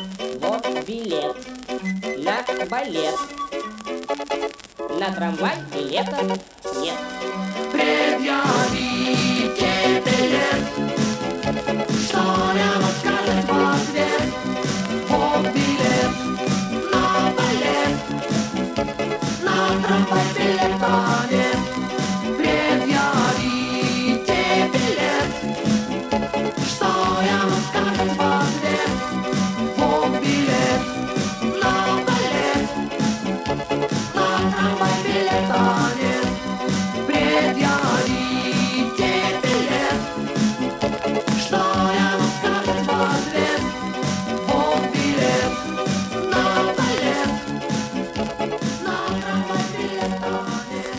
Вот билет на балет. На трамвай билета нет. Предъявите билет. Что я мог сказать в ответ? Вот билет на балет. На трамвай билета нет. Предъявите билет. Что я мог сказать в ответ? Вот билет на балет. На трамвай билета нет. Предъявите билет. Что я мог сказать в ответ? Вот билет на балет. На трамвай билета нет.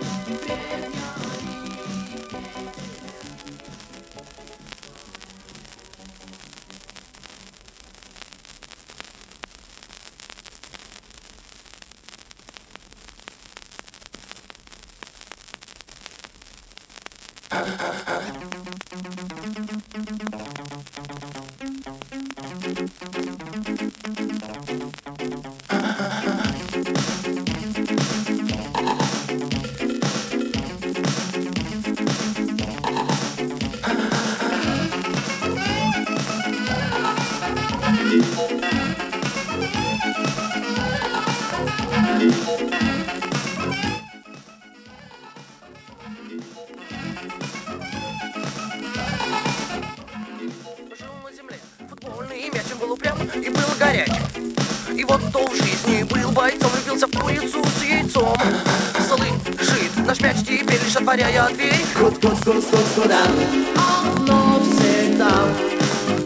Жил на земле футбольный мяч, он был упрям и был горячим. И вот кто в жизни был бойцом, влюбился в курицу с яйцом. Слышит наш мяч теперь, лишь отворяя дверь. Кут-кут-кут-кут-куда? Он вновь всегда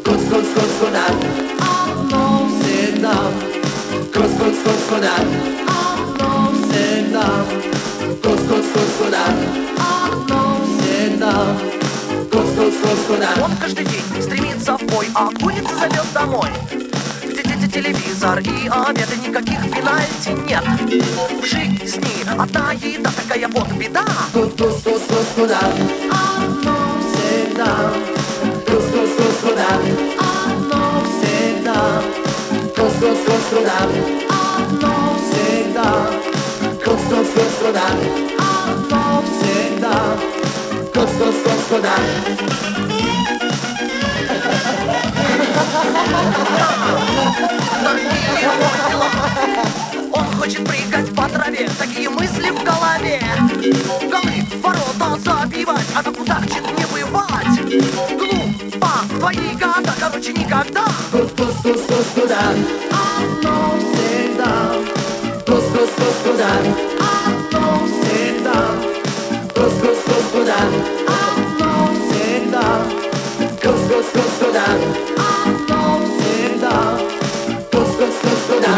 куда? Оно всегда. Кус, кус, кус, куда? Оно всегда. Кус, кус, кус, куда? Он каждый день стремится в бой, а курица зовет домой. Где телевизор и обед, и никаких пенальти нет. В жизни одна еда, такая вот беда. Кус, кус, кус, кус, куда? Оно всегда. Кус, кус, кус, куда? Оно всегда. Кус, кус, кус, куда? Оно всегда. Кус, кус, кус, куда? Оно всегда. Кус, кус, кус, куда? Он хочет прыгать по траве, такие мысли в голове. Голы в ворота забивать, а так удачи не бывать. Глупо, твои года, короче, никогда. Кус, кус, кус, кус, куда? Оно всегда. Кус, кус, кус, куда? Оно всегда. Кус, кус, кус, куда? Оно всегда. Кус, кус, кус, куда? Оно всегда. Кус, кус, кус, куда?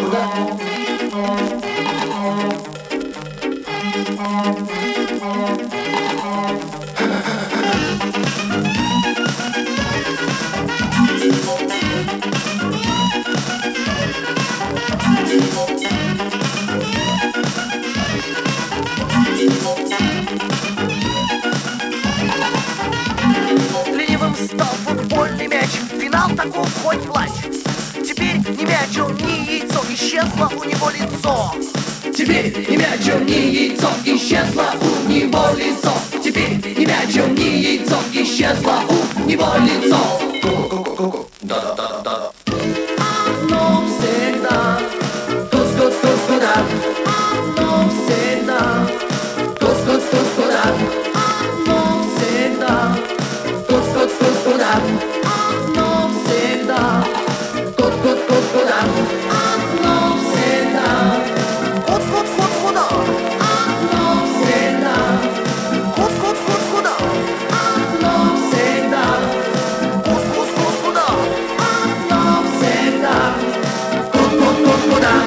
Ленивым стал футбольный мяч, финал таков хоть плачь. Теперь ни мячом, ни яйцо, исчезло у него лицо. Теперь ни мячом, ни яйцо, исчезло у него лицо. Теперь ни мячом, ни яйцо, исчезло у него лицо. Да-да-да-да-да. Оно всегда. Кус, кус, кус, куда? Оно всегда. Кус, кус, кус, куда? Оно всегда. Кус, кус, кус, куда? Оно всегда. Кус, кус, кус, куда? Оно всегда. Кут, кут, кут, куда? Оно всегда. Кут, кут, кут, куда? Оно всегда. Кут, кут, кут, куда? Оно всегда. Кус, кус, кус, куда?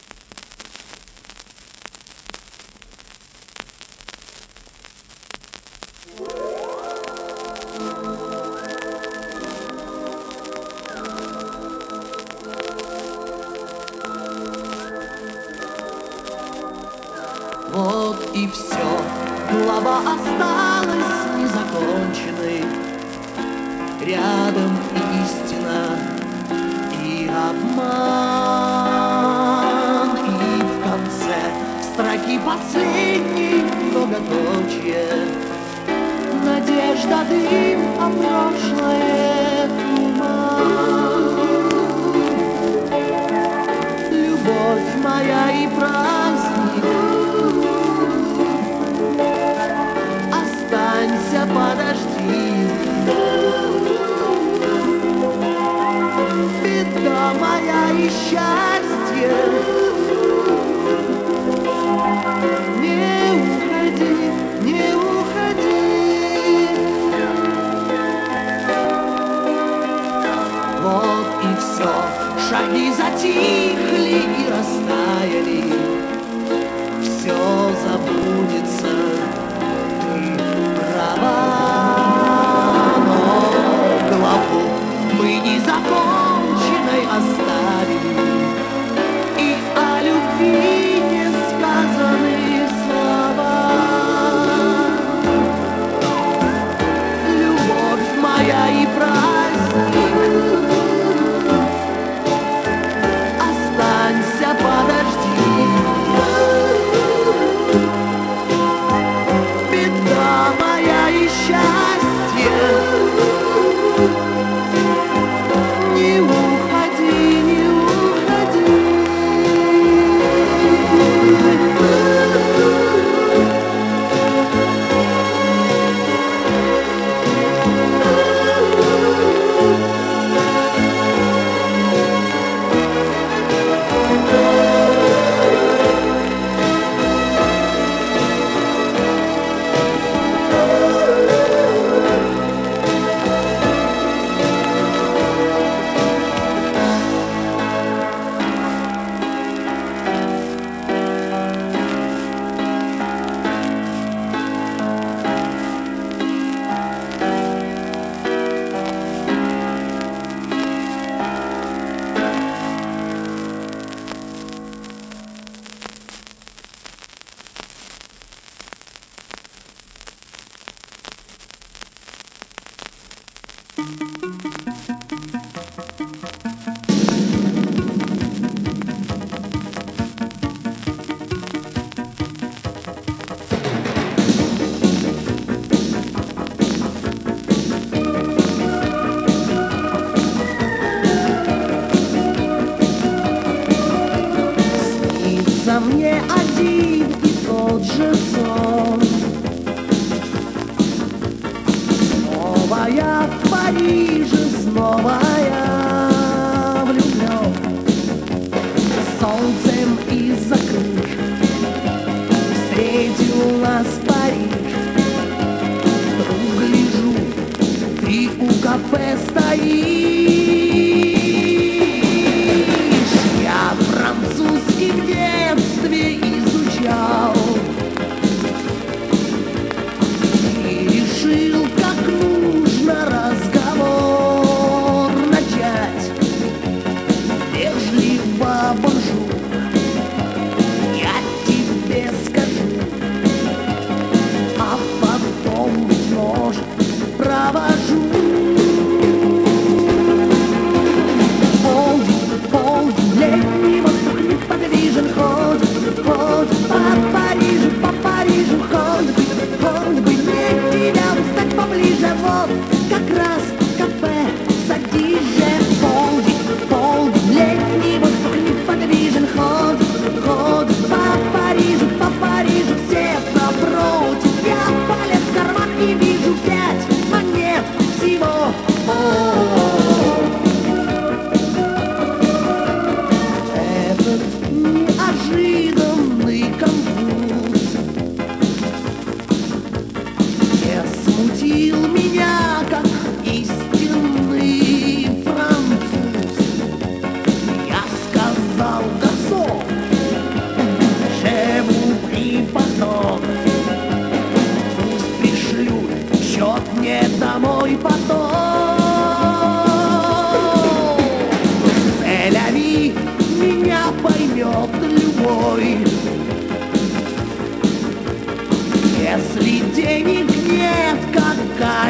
Вот и все, глава осталась незаконченной. Рядом истина и обман, и в конце строки последней многоточие. Надежда, дым, а прошлое туман. Любовь моя и праздник, останься, подожди. Беда моя и счастье, не уходи, не уходи. Вот и все, шаги затихли и растаяли. Все забудется, ты права, но главу мы незаконченной оставили, и о любви не сказаны слова. Любовь моя и праздник, останься, подожди. Беда моя и счастье, не уходи.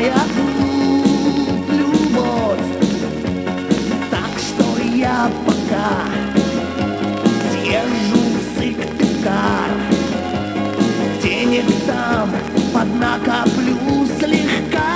моя тут любовь. Так что я пока съезжу в Сыктывкар, денег там поднакоплю слегка.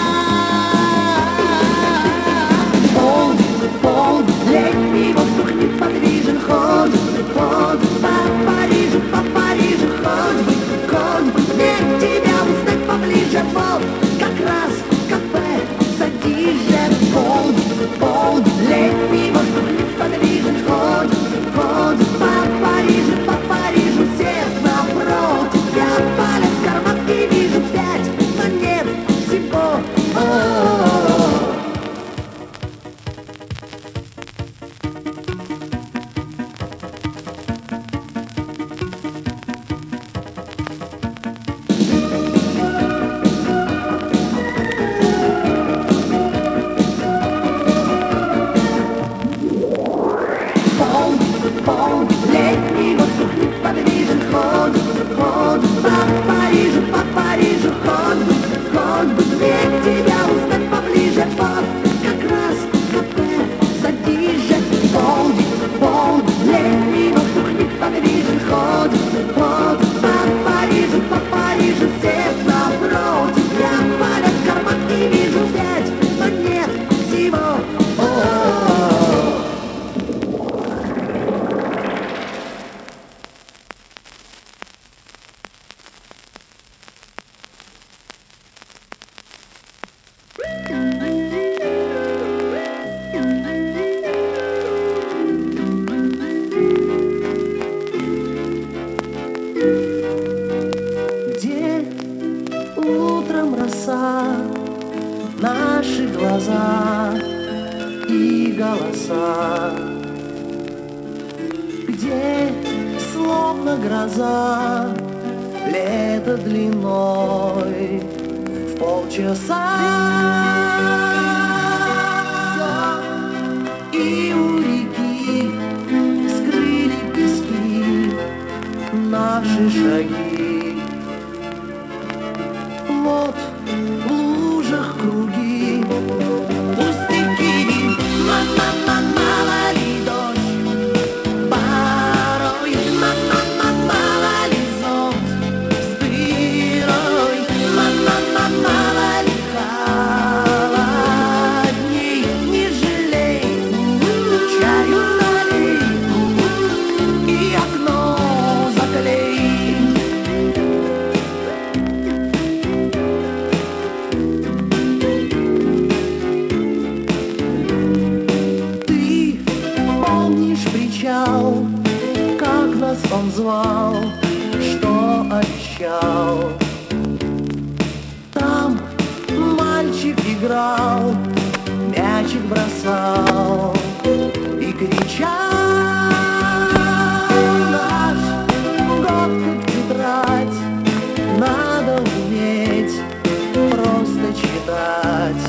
Полдень, полдень, летний воздух неподвижен, ходит, ходит по Парижу, по Парижу, хоть бы, хоть бы мне тебя узнать поближе. Вот как раз кафе, садись же. Полдень, полдень, летний воздух неподвижен, ходит, ходит по Парижу, по Парижу, всех напротив. Я палец в карман и вижу пять монет всего. О-о-о. Летний воздух неподвижен, ходит, ходит по Парижу, по Парижу, хоть бы, хоть бы мне тебя узнать поближе. Вот как раз кафе, садись же. Полдень, полдень, летний воздух неподвижен, ходит, ходит по Парижу, по Парижу, всех напротив. Я палец в карман и вижу пять монет всего. О-о-о. Где утром роса, наши глаза и голоса, где словно гроза лето длиной в полчаса. И у реки скрыли пески наши шаги. Вот в лужах круги, пустяки. Мама, мало ли дождь, порой мама, мало ли зонт с дырой. Мама, мало ли холодней, не жалей, чаю налей и окно заклей. Как нас он звал, что обещал. Там мальчик играл, мячик бросал и кричал. Наш год как тетрадь, надо уметь просто читать.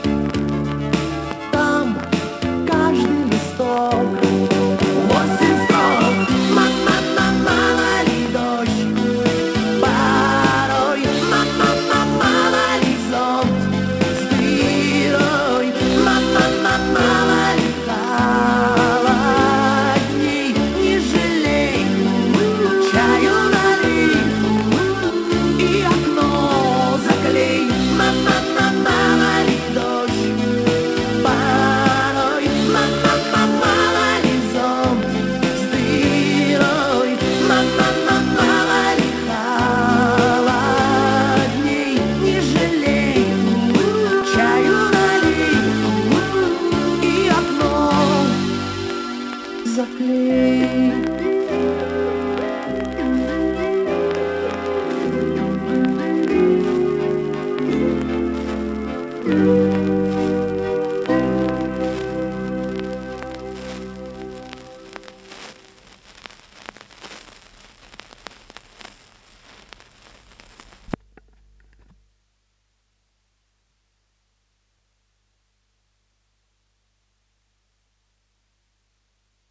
Там каждый листок восемь строк. Мама, мало ли дождь, порой мама, мало ли зонт с дырой. Мама, мало ли холодней, не жалей, чаю налей и окно заклей. Мама, мало ли дождь, порой мама, мало ли зонт с дырой. Мама, мало ли холодней, не жалей, чаю налей и окно заклей.